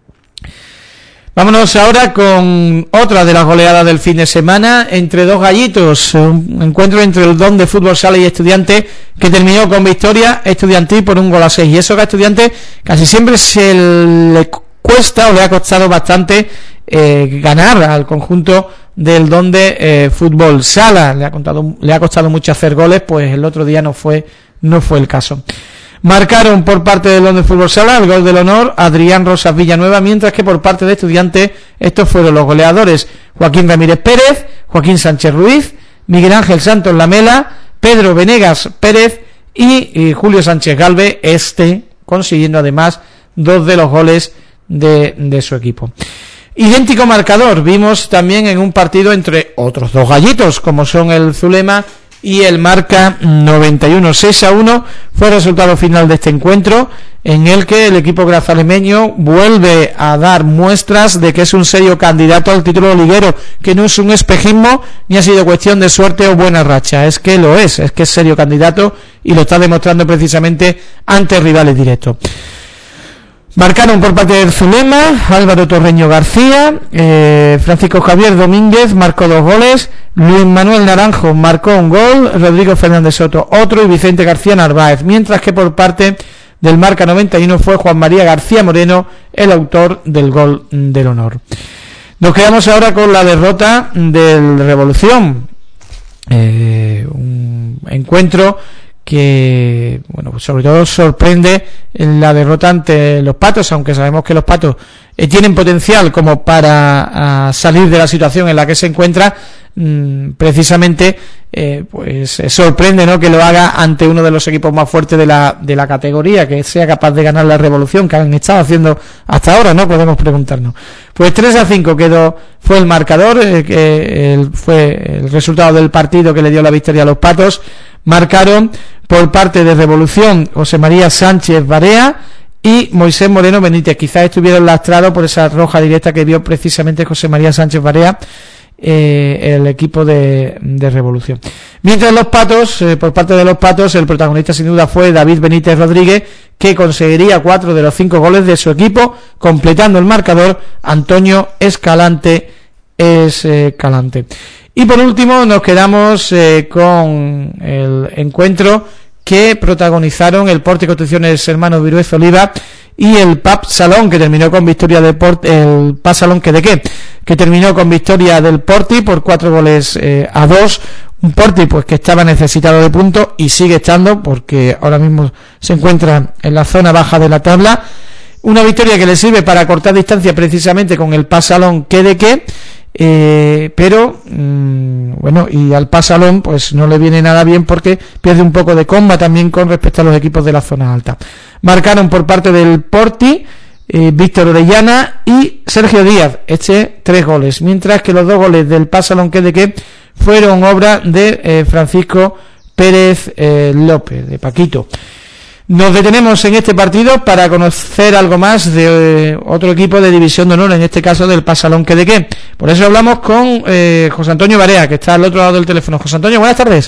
Vámonos ahora con otra de las goleadas del fin de semana entre dos gallitos, un encuentro entre el Don de Fútbol Sala y Estudiantes, que terminó con victoria estudiantil por 1-6, y eso que a Estudiantes casi siempre se le cuesta o le ha costado bastante ganar al conjunto del Don de Fútbol Sala. Le ha costado mucho hacer goles, pues el otro día no fue el caso. Marcaron por parte del Don de Fútbol Sala el gol del honor Adrián Rosas Villanueva, mientras que por parte de Estudiantes estos fueron los goleadores Joaquín Ramírez Pérez, Joaquín Sánchez Ruiz, Miguel Ángel Santos Lamela, Pedro Venegas Pérez y Julio Sánchez Galvez, consiguiendo además 2 de los goles de su equipo. Idéntico marcador vimos también en un partido entre otros dos gallitos, como son el Zulema y el Marca 91. 6-1 fue el resultado final de este encuentro, en el que el equipo grazalemeño vuelve a dar muestras de que es un serio candidato al título liguero, que no es un espejismo ni ha sido cuestión de suerte o buena racha, es que lo es que es serio candidato y lo está demostrando precisamente ante rivales directos. Marcaron por parte del Zulema Álvaro Torreño García, Francisco Javier Domínguez marcó 2 goles, Luis Manuel Naranjo marcó 1 gol, Rodrigo Fernández Soto otro y Vicente García Narváez, mientras que por parte del Marca 91 fue Juan María García Moreno el autor del gol del honor. Nos quedamos ahora con la derrota del Revolución, un encuentro que, bueno, sobre todo sorprende la derrota ante los Patos, aunque sabemos que los Patos tienen potencial como para salir de la situación en la que se encuentra. Precisamente pues sorprende, ¿no?, que lo haga ante uno de los equipos más fuertes de la categoría, que sea capaz de ganar la Revolución, que han estado haciendo hasta ahora, ¿no?, podemos preguntarnos. Pues 3-5 fue el marcador, fue el resultado del partido que le dio la victoria a los Patos. Marcaron por parte de Revolución José María Sánchez Barea y Moisés Moreno Benítez. Quizás estuvieron lastrados por esa roja directa que vio precisamente José María Sánchez Barea, el equipo de Revolución. Mientras los Patos, por parte de los Patos, el protagonista sin duda fue David Benítez Rodríguez, que conseguiría 4 de los 5 goles de su equipo, completando el marcador Antonio Escalante. Y por último nos quedamos con el encuentro que protagonizaron el Porti Construcciones Hermanos Virués Oliva y el PAP Salón, que terminó con victoria el PAP Salón que terminó con victoria del Porti por 4-2, un Porti pues que estaba necesitado de puntos y sigue estando, porque ahora mismo se encuentra en la zona baja de la tabla. Una victoria que le sirve para cortar distancia precisamente con el PAP Salón pero bueno, y al PAP Salón pues no le viene nada bien, porque pierde un poco de comba también con respecto a los equipos de la zona alta. Marcaron por parte del Porti Víctor Orellana y Sergio Díaz, 3 goles, mientras que los 2 goles del PAP Salón fueron obra de Francisco Pérez López, de Paquito. Nos detenemos en este partido para conocer algo más de otro equipo de División de Honor, en este caso del PAP Salón Por eso hablamos con José Antonio Barea, que está al otro lado del teléfono. José Antonio, buenas tardes.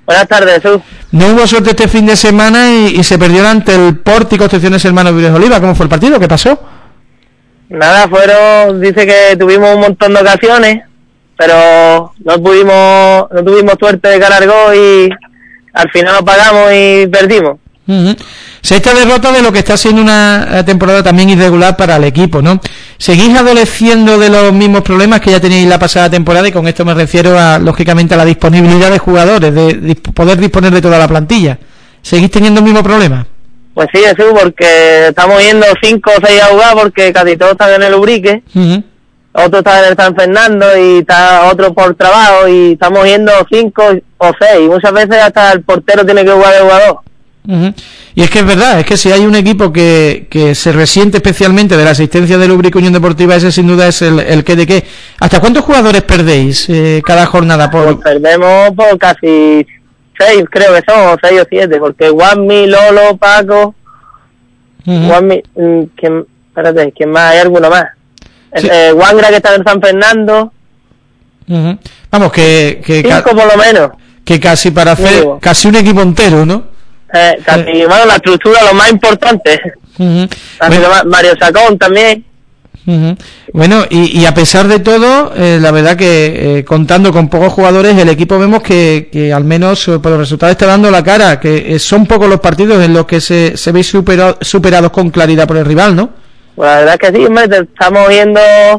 Buenas tardes, Jesús. No hubo suerte este fin de semana y se perdió ante el Porti Construcciones Hermanos Vives Oliva. ¿Cómo fue el partido? ¿Qué pasó? Nada, dice que tuvimos un montón de ocasiones, pero no tuvimos suerte de cara al gol y al final lo pagamos y perdimos. Sexta derrota de lo que está siendo una temporada también irregular para el equipo, ¿no? ¿Seguís adoleciendo de los mismos problemas que ya teníais la pasada temporada? Y con esto me refiero lógicamente a la disponibilidad de jugadores, de poder disponer de toda la plantilla. ¿Seguís teniendo el mismo problema? Pues sí, Jesús, porque estamos yendo 5 o 6 a jugar porque casi todos están en el Ubrique, otros están en el San Fernando y está otro por trabajo y estamos yendo 5 o 6. Muchas veces hasta el portero tiene que jugar de jugador. Y es que es verdad, es que si hay un equipo que se resiente especialmente de la asistencia del Ubrique Unión Deportiva, ese sin duda es el que de qué. ¿Hasta cuántos jugadores perdéis cada jornada? Pues perdemos por casi 6, creo que son, 6 o 7, porque Juanmi, Lolo, Paco, Juanmi, espérate, ¿quién más? Hay alguno más. Sí. Wangra, que está en San Fernando. Vamos, que 5 por lo menos. Que casi para hacer casi un equipo entero, ¿no? Casi, bueno, la estructura, lo más importante. Bueno. Mario Sacón también. Bueno, y a pesar de todo, la verdad que contando con pocos jugadores, el equipo vemos que al menos por los resultados está dando la cara, que son pocos los partidos en los que se veis superados con claridad por el rival, ¿no? Pues la verdad que sí, hombre, estamos viendo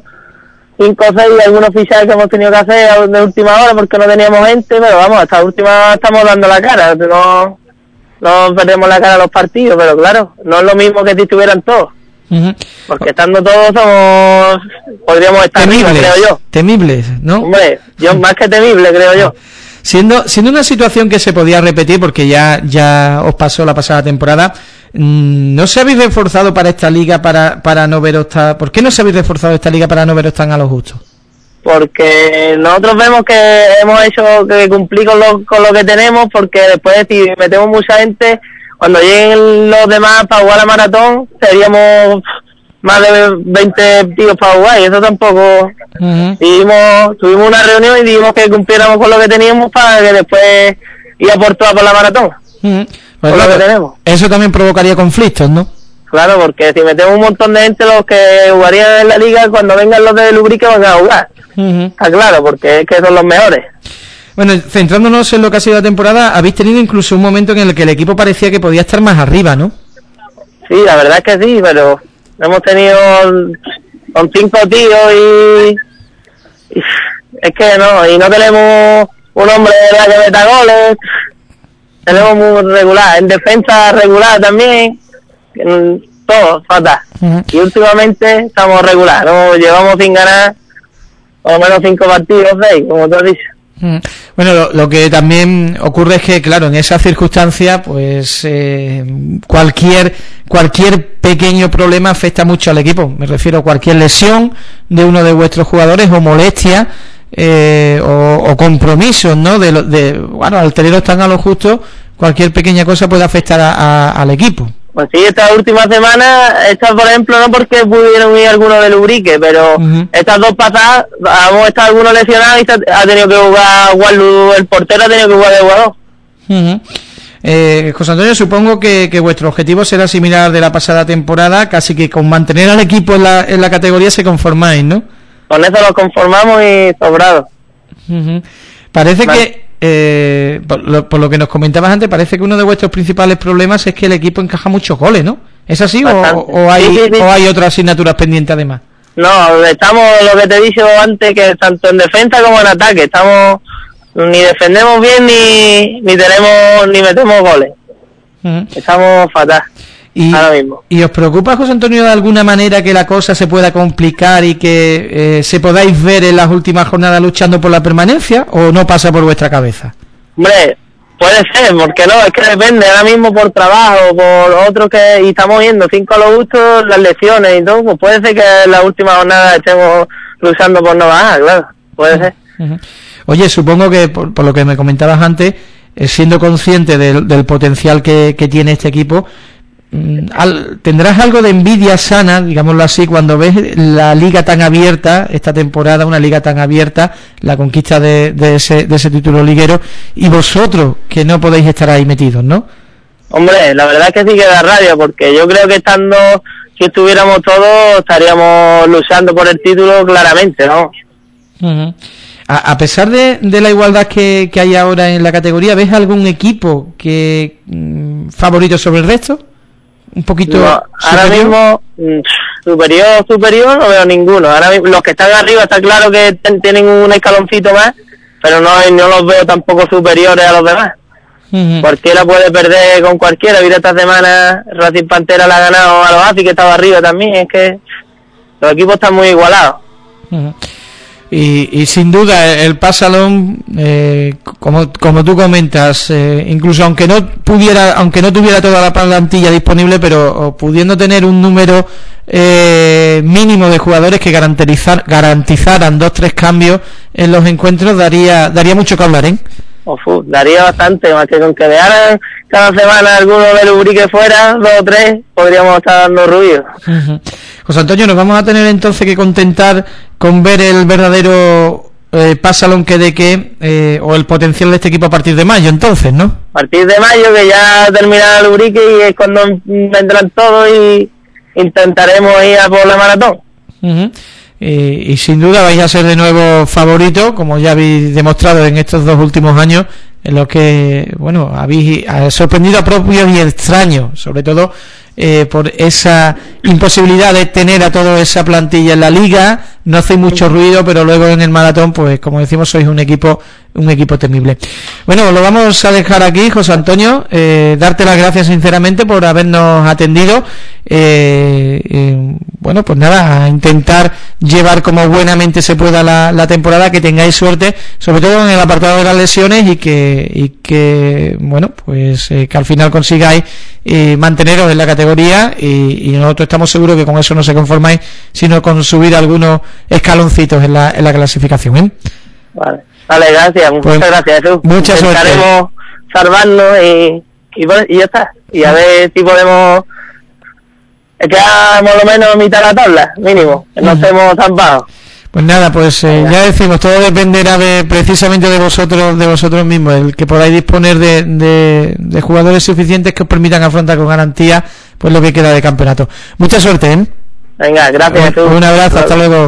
5 o 6 y algunos fichajes que hemos tenido que hacer de última hora porque no teníamos gente, pero vamos, hasta última estamos dando la cara, no perdemos la cara a los partidos, pero claro, no es lo mismo que si estuvieran todos. Porque estando todos podríamos estar temibles, arriba, creo yo. Temibles, ¿no? Hombre, yo más que temible, creo yo. Siendo una situación que se podía repetir, porque ya os pasó la pasada temporada, ¿no se habéis reforzado para esta liga para no veros tan... ¿Por qué no se habéis reforzado esta liga para no veros tan a lo justo? Porque nosotros vemos que hemos hecho que cumplir con lo que tenemos, porque después si metemos mucha gente, cuando lleguen los demás para jugar la maratón, seríamos más de 20 tíos para jugar, y eso tampoco... Tuvimos una reunión y dijimos que cumpliéramos con lo que teníamos para que después ir a por todas por la maratón. Pues claro, lo que tenemos. Eso también provocaría conflictos, ¿no? Claro, porque si metemos un montón de gente, los que jugarían en la liga, cuando vengan los de Ubrique van a jugar. Está claro, porque es que son los mejores. Bueno, centrándonos en lo que ha sido la temporada, habéis tenido incluso un momento en el que el equipo parecía que podía estar más arriba, ¿no? Sí, la verdad es que sí, pero hemos tenido con 5 tíos y es que no tenemos un hombre que meta goles, tenemos muy regular, en defensa regular también, todo fatal. Y últimamente estamos regular, llevamos sin ganar por lo menos 5 partidos, 6, como tú has dicho. Bueno, lo que también ocurre es que, claro, en esa circunstancia, pues cualquier pequeño problema afecta mucho al equipo. Me refiero a cualquier lesión de uno de vuestros jugadores o molestia o compromisos, ¿no? Bueno, al tenerlos tan a lo justo, cualquier pequeña cosa puede afectar al equipo. Pues sí, esta última semana, por ejemplo, no porque pudieron ir algunos del Ubrique, pero estas 2 pasadas, hemos estado algunos lesionados y ha tenido que jugar Waldo, el portero ha tenido que jugar de jugador. José Antonio, supongo que vuestro objetivo será similar de la pasada temporada, casi que con mantener al equipo en la categoría se conformáis, ¿no? Con eso lo conformamos y sobrado. Parece que por lo que nos comentabas antes, parece que uno de vuestros principales problemas es que el equipo encaja muchos goles, ¿no? ¿Es así o hay otras asignaturas pendientes además? No, estamos, lo que te he dicho antes, que tanto en defensa como en ataque, ni defendemos bien ni metemos goles. Estamos fatal. Ahora mismo. ¿Y os preocupa, José Antonio, de alguna manera que la cosa se pueda complicar y que se podáis ver en las últimas jornadas luchando por la permanencia, o no pasa por vuestra cabeza? Hombre, puede ser, porque no, es que depende, ahora mismo por trabajo, por otro y estamos viendo 5 a lo gusto, las lesiones y todo, pues puede ser que en la última jornada estemos luchando por no bajar, claro, puede ser. Oye, supongo que por lo que me comentabas antes, siendo consciente del potencial que tiene este equipo, ¿tendrás algo de envidia sana, digámoslo así, cuando ves la liga tan abierta, esta temporada, una liga tan abierta, la conquista de ese título liguero, y vosotros que no podéis estar ahí metidos, ¿no? Hombre, la verdad es que sí que da rabia, porque yo creo que si estuviéramos todos, estaríamos luchando por el título claramente, ¿no? Uh-huh. A pesar de la igualdad que hay ahora en la categoría, ¿ves algún equipo que favorito sobre el resto? ¿Un poquito no, ahora mismo superior no veo ninguno. Ahora mismo, los que están arriba está claro que tienen un escaloncito más, pero no los veo tampoco superiores a los demás. Uh-huh. Cualquiera puede perder con cualquiera. Mira, esta semana Racing Pantera le ha ganado a los AFI, que estaba arriba también. Es que los equipos están muy igualados. Uh-huh. Y sin duda el Pasalón, como tú comentas, incluso aunque no tuviera toda la plantilla disponible, pero pudiendo tener un número mínimo de jugadores que garantizaran 2-3 cambios en los encuentros, daría mucho que hablar, ¿eh? Daría bastante, más que con que dejaran cada semana alguno de Ubrique fuera, 2 o 3, podríamos estar dando ruido. Uh-huh. José Antonio, nos vamos a tener entonces que contentar con ver el verdadero Pasalón o el potencial de este equipo a partir de mayo, entonces, ¿no? A partir de mayo, que ya terminará el Ubrique y es cuando vendrán todos y intentaremos ir a por la maratón. Uh-huh. Y sin duda vais a ser de nuevo favorito, como ya habéis demostrado en estos 2 últimos años, en los que, bueno, habéis sorprendido a propios y extraños, sobre todo por esa imposibilidad de tener a toda esa plantilla en la liga. No hacéis mucho ruido, pero luego en el maratón, pues como decimos, sois un equipo temible. Bueno, lo vamos a dejar aquí, José Antonio. Darte las gracias sinceramente por habernos atendido. Bueno, pues nada, a intentar llevar como buenamente se pueda la temporada, que tengáis suerte, sobre todo en el apartado de las lesiones, y que bueno, pues que al final consigáis manteneros en la categoría, y nosotros estamos seguros que con eso no se conformáis, sino con subir algunos escaloncitos en la clasificación, ¿eh? Vale, gracias, muchas gracias, Jesús. Mucha suerte. Intentaremos salvarnos y ya está, y a ver si podemos quedar por lo menos a mitad de la tabla, mínimo, que no estemos tan bajos. Pues nada, ya decimos, todo dependerá precisamente de vosotros mismos, el que podáis disponer de jugadores suficientes que os permitan afrontar con garantía pues lo que queda de campeonato. Mucha suerte, ¿eh? Venga, gracias. Un abrazo, hasta luego.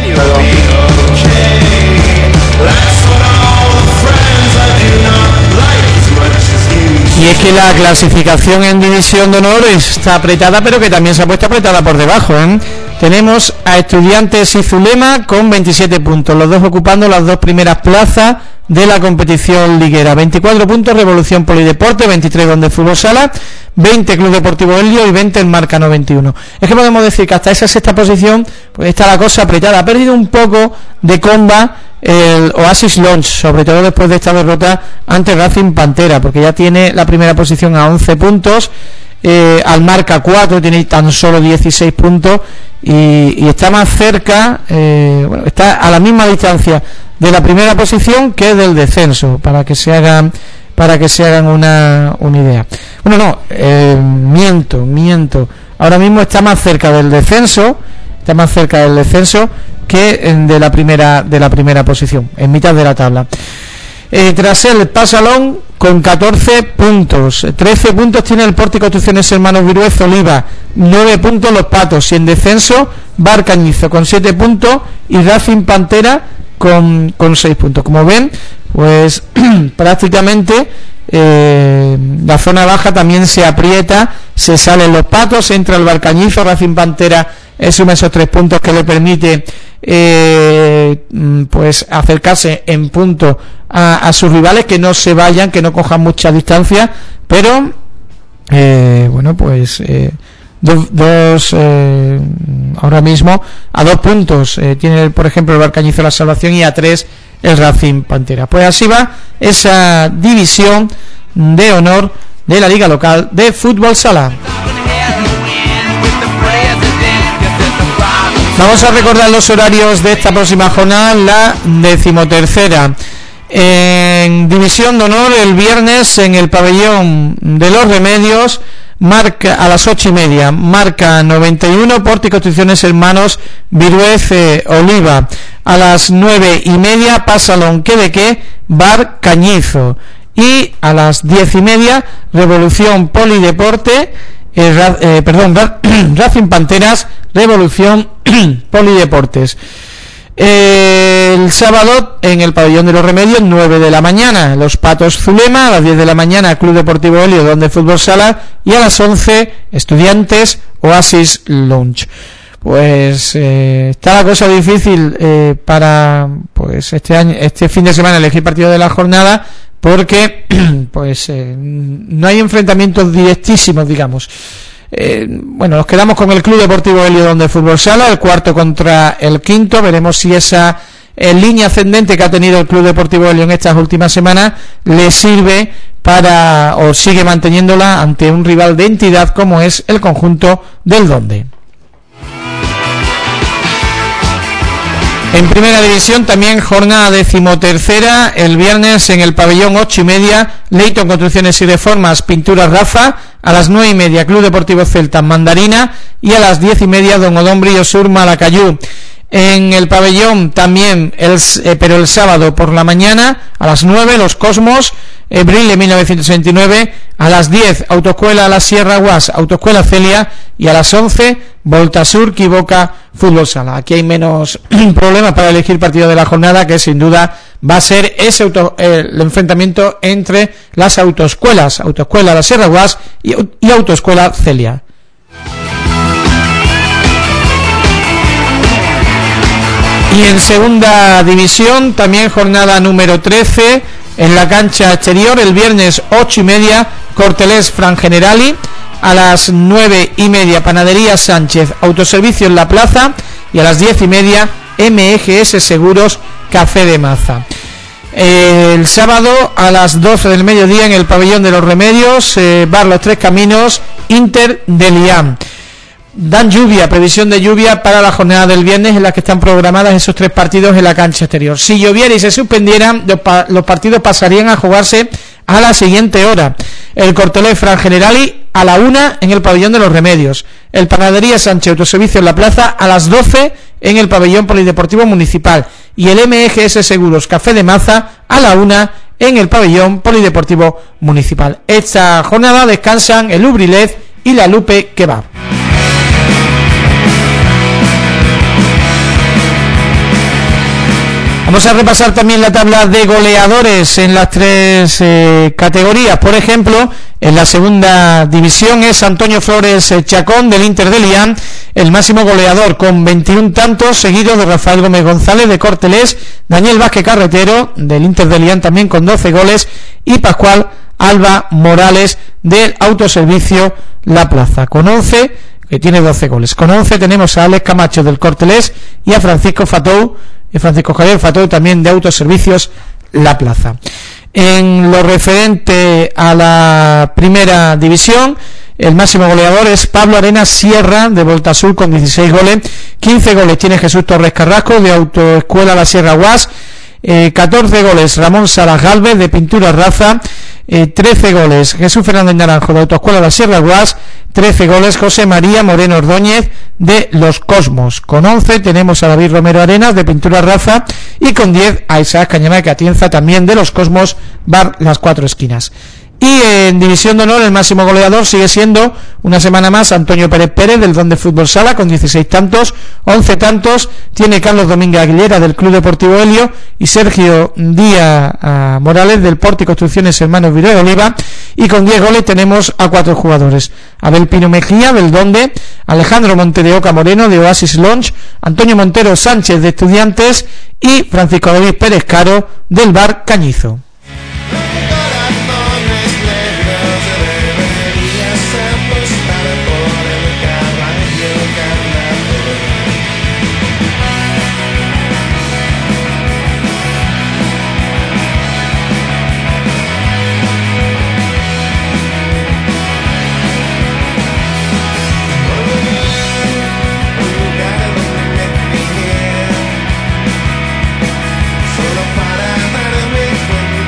Y es que la clasificación en División de Honor está apretada, pero que también se ha puesto apretada por debajo, ¿eh? Tenemos a Estudiantes y Zulema con 27 puntos, los dos ocupando las 2 primeras plazas de la competición liguera. 24 puntos Revolución Polideporte, 23 Donde Fútbol Sala, 20 Club Deportivo Helio y 20 el Marcano 21. Es que podemos decir que hasta esa 6ª posición pues está la cosa apretada. Ha perdido un poco de comba el Oasis Launch, sobre todo después de esta derrota ante Racing Pantera, porque ya tiene la primera posición a 11 puntos, al Marca 4 tiene tan solo 16 puntos y está más cerca, está a la misma distancia de la primera posición que del descenso, para que se hagan una idea. Bueno, miento, ahora mismo está más cerca del descenso que de la primera posición, en mitad de la tabla. Tras él, Pasalón con 14 puntos, 13 puntos tiene el Pórtico Construcciones Hermanos Viruez Oliva, 9 puntos los Patos, y en descenso Barcañizo con 7 puntos y Racing Pantera con 6 puntos. Como ven, pues prácticamente la zona baja también se aprieta, se salen los Patos, entra el Barcañizo, Racing Pantera suma esos 3 puntos que le permite pues acercarse en punto a sus rivales, que no se vayan, que no cojan mucha distancia, pero bueno, pues ahora mismo a 2 puntos tiene por ejemplo el Barcañizo la salvación, y a 3 el Racing Pantera. Pues así va esa división de honor de la liga local de fútbol sala. Vamos a recordar los horarios de esta próxima jornada, la 13ª. En División de Honor, el viernes en el pabellón de los Remedios, Marca a las 8:30, Marca 91, Porti Construcciones Hermanos Viruez Oliva. A las 9:30, Pasalón Quedeque, Bar Cañizo. Y a las 10:30, Revolución Polideporte, Racing Panteras, Revolución Polideportes. El sábado en el Pabellón de los Remedios, 9 de la mañana, Los Patos Zulema. A las 10 de la mañana, Club Deportivo Helio, donde Fútbol Sala. Y a las 11, Estudiantes Oasis Lounge. Pues está la cosa difícil para pues este fin de semana elegir partido de la jornada, porque pues no hay enfrentamientos directísimos, digamos. Bueno, nos quedamos con el Club Deportivo Helio, donde Fútbol Sala, el cuarto contra el quinto. Veremos si esa línea ascendente que ha tenido el Club Deportivo Helio en estas últimas semanas le sirve para, o sigue manteniéndola ante un rival de entidad como es el conjunto del Donde. En primera división también jornada 13ª, el viernes en el pabellón 8:30, Leighton Construcciones y Reformas, Pinturas Rafa. A las 9:30, Club Deportivo Celtas Mandarina. Y a las 10:30, Don Odombri Osur Malacayú. En el pabellón también, pero el sábado por la mañana, a las 9, Los Cosmos, Brile 1929. A las 10, Autoescuela La Sierra Guas, Autoescuela Celia. Y a las 11, Voltasur Quiboca Fútbol Sala. Aquí hay menos problemas para elegir partido de la jornada, que sin duda va a ser el enfrentamiento entre las autoescuelas, Autoescuela La Sierra Guas y Autoescuela Celia. Y en segunda división, también jornada número 13, en la cancha exterior, el viernes 8:30, Cortelés Fran Generali. A las 9:30, Panadería Sánchez, Autoservicio en la Plaza. Y a las 10:30, MGS Seguros, Café de Maza. El sábado a las 12 del mediodía, en el Pabellón de los Remedios, Bar Los Tres Caminos, Inter de Liam. Dan lluvia, previsión de lluvia para la jornada del viernes, en la que están programadas esos 3 partidos en la cancha exterior. Si lloviera y se suspendieran, los partidos pasarían a jugarse a la siguiente hora. El Cortelés Fran Generali a la 1 en el Pabellón de los Remedios. El Panadería Sánchez Autoservicio en la Plaza a las 12 en el Pabellón Polideportivo Municipal. Y el MGS Seguros Café de Maza a la 1 en el Pabellón Polideportivo Municipal. Esta jornada descansan el Ubrilez y la Lupe Kebab. Vamos a repasar también la tabla de goleadores en las 3 categorías. Por ejemplo, en la segunda división es Antonio Flores Chacón, del Inter de Liam, el máximo goleador, con 21 tantos, seguido de Rafael Gómez González de Cortelés, Daniel Vázquez Carretero del Inter de Liam también con 12 goles, y Pascual Alba Morales del Autoservicio La Plaza con 11, que tiene 12 goles. Con 11 tenemos a Alex Camacho del Cortelés y a Francisco Javier Fatou también de Autoservicios La Plaza. En lo referente a la primera división, el máximo goleador es Pablo Arenas Sierra de Voltasur con 16 goles. 15 goles tiene Jesús Torres Carrasco de Autoescuela La Sierra Guas. 14 goles Ramón Salas Galvez de Pintura Raza. 13 goles Jesús Fernández Naranjo de Autoescuela La Sierra Guas. 13 goles José María Moreno Ordóñez de Los Cosmos. Con 11 tenemos a David Romero Arenas de Pintura Raza, y con 10 a Isaac Cañamaque Atienza también de Los Cosmos, Bar Las Cuatro Esquinas. Y en división de honor, el máximo goleador sigue siendo una semana más Antonio Pérez Pérez del Don de Fútbol Sala con 16 tantos. 11 tantos tiene Carlos Domínguez Aguilera del Club Deportivo Helio, y Sergio Díaz Morales del Porti Construcciones Hermanos Viruez Oliva. Y con 10 goles tenemos a 4 jugadores: Abel Pino Mejía del Donde, Alejandro Monte de Oca Moreno de Oasis Lounge, Antonio Montero Sánchez de Estudiantes y Francisco David Pérez Caro del Bar Cañizo. Solo para darme cuenta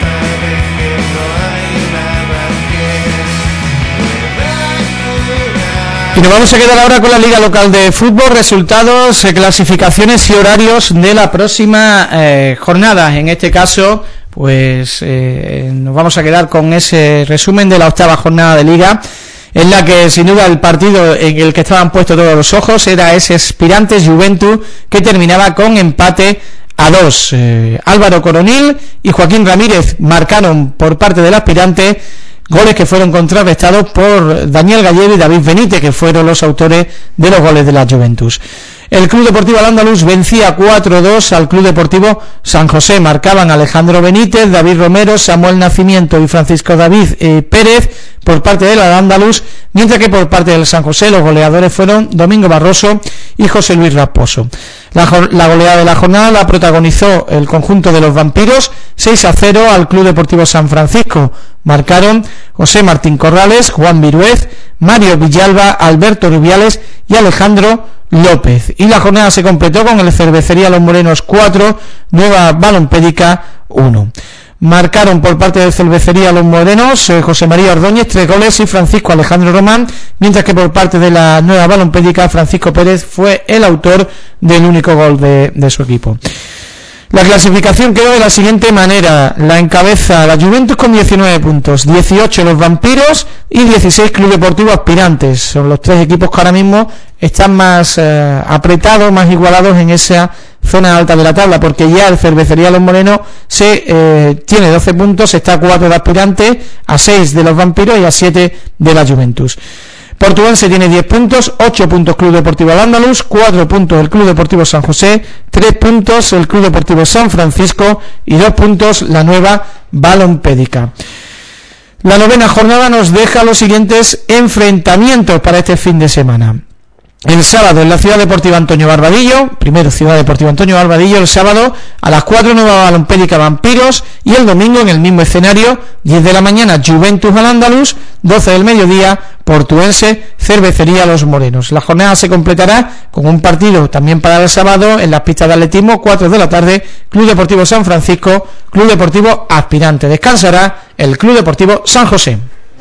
Y nos vamos a quedar ahora con la Liga Local de Fútbol, resultados, clasificaciones y horarios de la próxima jornada. En este caso, pues nos vamos a quedar con ese resumen de la 8ª jornada de Liga, en la que sin duda el partido en el que estaban puestos todos los ojos era ese Aspirantes Juventud, que terminaba con empate a 2. Álvaro Coronil y Joaquín Ramírez marcaron por parte del Aspirante, goles que fueron contrarrestados por Daniel Gallego y David Benítez, que fueron los autores de los goles de la Juventus. El Club Deportivo Al-Ándalus vencía 4-2 al Club Deportivo San José. Marcaban Alejandro Benítez, David Romero, Samuel Nacimiento y Francisco David Pérez por parte del Al-Ándalus, mientras que por parte del San José los goleadores fueron Domingo Barroso y José Luis Raposo. La goleada de la jornada la protagonizó el conjunto de los Vampiros, 6-0 al Club Deportivo San Francisco. Marcaron José Martín Corrales, Juan Viruez, Mario Villalba, Alberto Rubiales y Alejandro López. Y la jornada se completó con el Cervecería Los Morenos 4, Nueva Balompédica 1. Marcaron por parte de Cervecería Los Morenos José María Ordóñez 3 goles y Francisco Alejandro Román, mientras que por parte de la Nueva Balompédica Francisco Pérez fue el autor del único gol de su equipo. La clasificación quedó de la siguiente manera: la encabeza la Juventus con 19 puntos, 18 los Vampiros y 16 Club Deportivo Aspirantes. Son los tres equipos que ahora mismo están más apretados, más igualados en esa zona alta de la tabla, porque ya el Cervecería Los Morenos tiene 12 puntos, está a 4 de Aspirantes, a 6 de los Vampiros y a 7 de la Juventus. Portuense tiene 10 puntos, 8 puntos Club Deportivo Al-Ándalus, 4 puntos el Club Deportivo San José, 3 puntos el Club Deportivo San Francisco y 2 puntos la Nueva Balompédica. La 9ª jornada nos deja los siguientes enfrentamientos para este fin de semana. El sábado en la Ciudad Deportiva Antonio Barbadillo, primero Ciudad Deportiva Antonio Barbadillo, el sábado a las 4 Nueva Balompédica Vampiros, y el domingo en el mismo escenario, 10 de la mañana Juventus Al-Ándalus, 12 del mediodía Portuense Cervecería Los Morenos. La jornada se completará con un partido también para el sábado en las pistas de atletismo, 4 de la tarde, Club Deportivo San Francisco, Club Deportivo Aspirante. Descansará el Club Deportivo San José.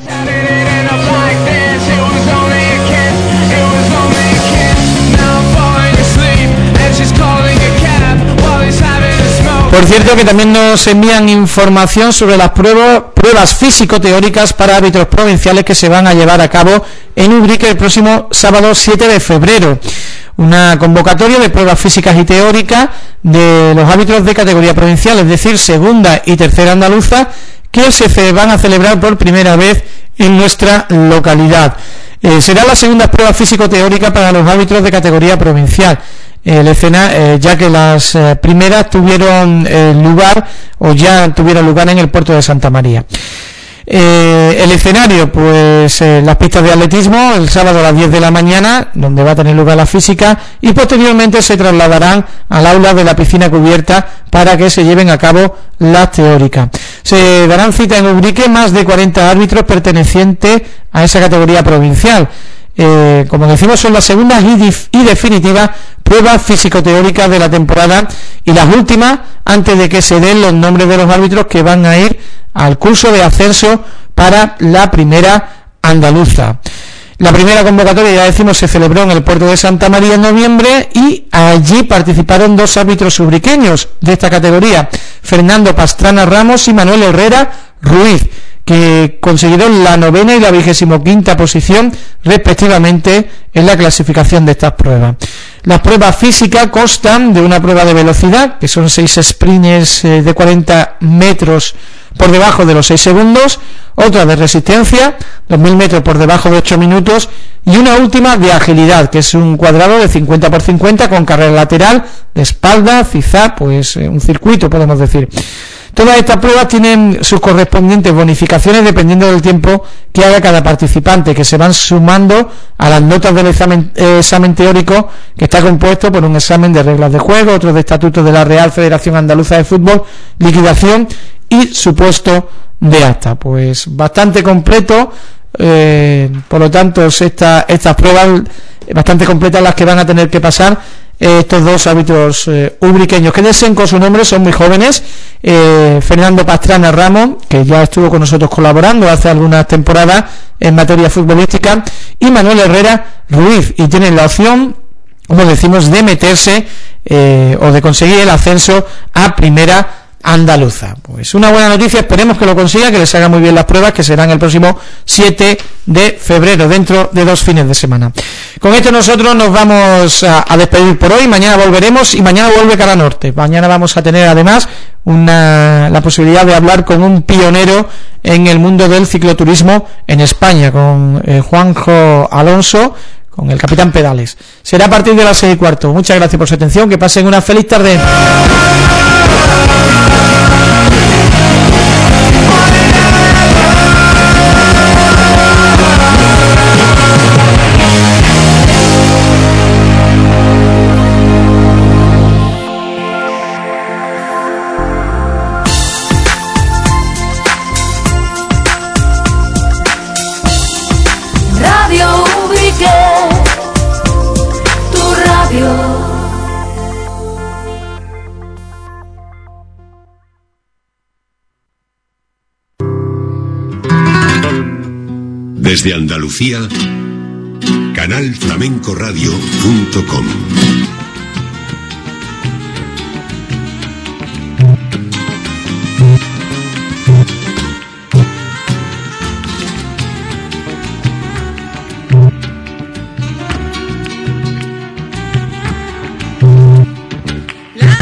Por cierto, que también nos envían información sobre las pruebas físico-teóricas para árbitros provinciales que se van a llevar a cabo en Ubrique el próximo sábado 7 de febrero. Una convocatoria de pruebas físicas y teóricas de los árbitros de categoría provincial, es decir, segunda y tercera andaluza, que se van a celebrar por primera vez en nuestra localidad. Será la segunda prueba físico-teórica para los árbitros de categoría provincial. Ya que las primeras tuvieron lugar en el puerto de Santa María. El escenario, pues las pistas de atletismo el sábado a las 10 de la mañana, donde va a tener lugar la física, y posteriormente se trasladarán al aula de la piscina cubierta para que se lleven a cabo las teóricas. Se darán cita en Ubrique más de 40 árbitros pertenecientes a esa categoría provincial. Como decimos, son las segundas y definitivas pruebas físico-teóricas de la temporada, y las últimas antes de que se den los nombres de los árbitros que van a ir al curso de ascenso para la primera andaluza. La primera convocatoria, ya decimos, se celebró en el puerto de Santa María en noviembre, y allí participaron 2 árbitros ubriqueños de esta categoría, Fernando Pastrana Ramos y Manuel Herrera Ruiz, que consiguieron la 9ª y la 25ª posición respectivamente en la clasificación de estas pruebas. Las pruebas físicas constan de una prueba de velocidad, que son 6 sprints de 40 metros por debajo de los 6 segundos, otra de resistencia, 2000 metros por debajo de 8 minutos, y una última de agilidad, que es un cuadrado de 50 por 50 con carrera lateral, de espalda, zigzag, pues un circuito podemos decir. Todas estas pruebas tienen sus correspondientes bonificaciones dependiendo del tiempo que haga cada participante, que se van sumando a las notas del examen teórico, que está compuesto por un examen de reglas de juego, otro de estatutos de la Real Federación Andaluza de Fútbol, liquidación y supuesto de acta. Pues bastante completo, por lo tanto estas pruebas bastante completas las que van a tener que pasar estos dos árbitros ubriqueños. Quédense con su nombre, son muy jóvenes. Fernando Pastrana Ramos, que ya estuvo con nosotros colaborando hace algunas temporadas en materia futbolística, y Manuel Herrera Ruiz, y tienen la opción, como decimos, de meterse o de conseguir el ascenso a primera andaluza. Pues una buena noticia, esperemos que lo consiga, que les haga muy bien las pruebas, que serán el próximo 7 de febrero, dentro de 2 fines de semana. Con esto nosotros nos vamos a despedir por hoy. Mañana volveremos, y mañana vuelve Cara Norte. Mañana vamos a tener además la posibilidad de hablar con un pionero en el mundo del cicloturismo en España, con Juanjo Alonso, con el capitán Pedales. Será a partir de las 6:15. Muchas gracias por su atención, que pasen una feliz tarde. Desde Andalucía, canalflamencoradio.com.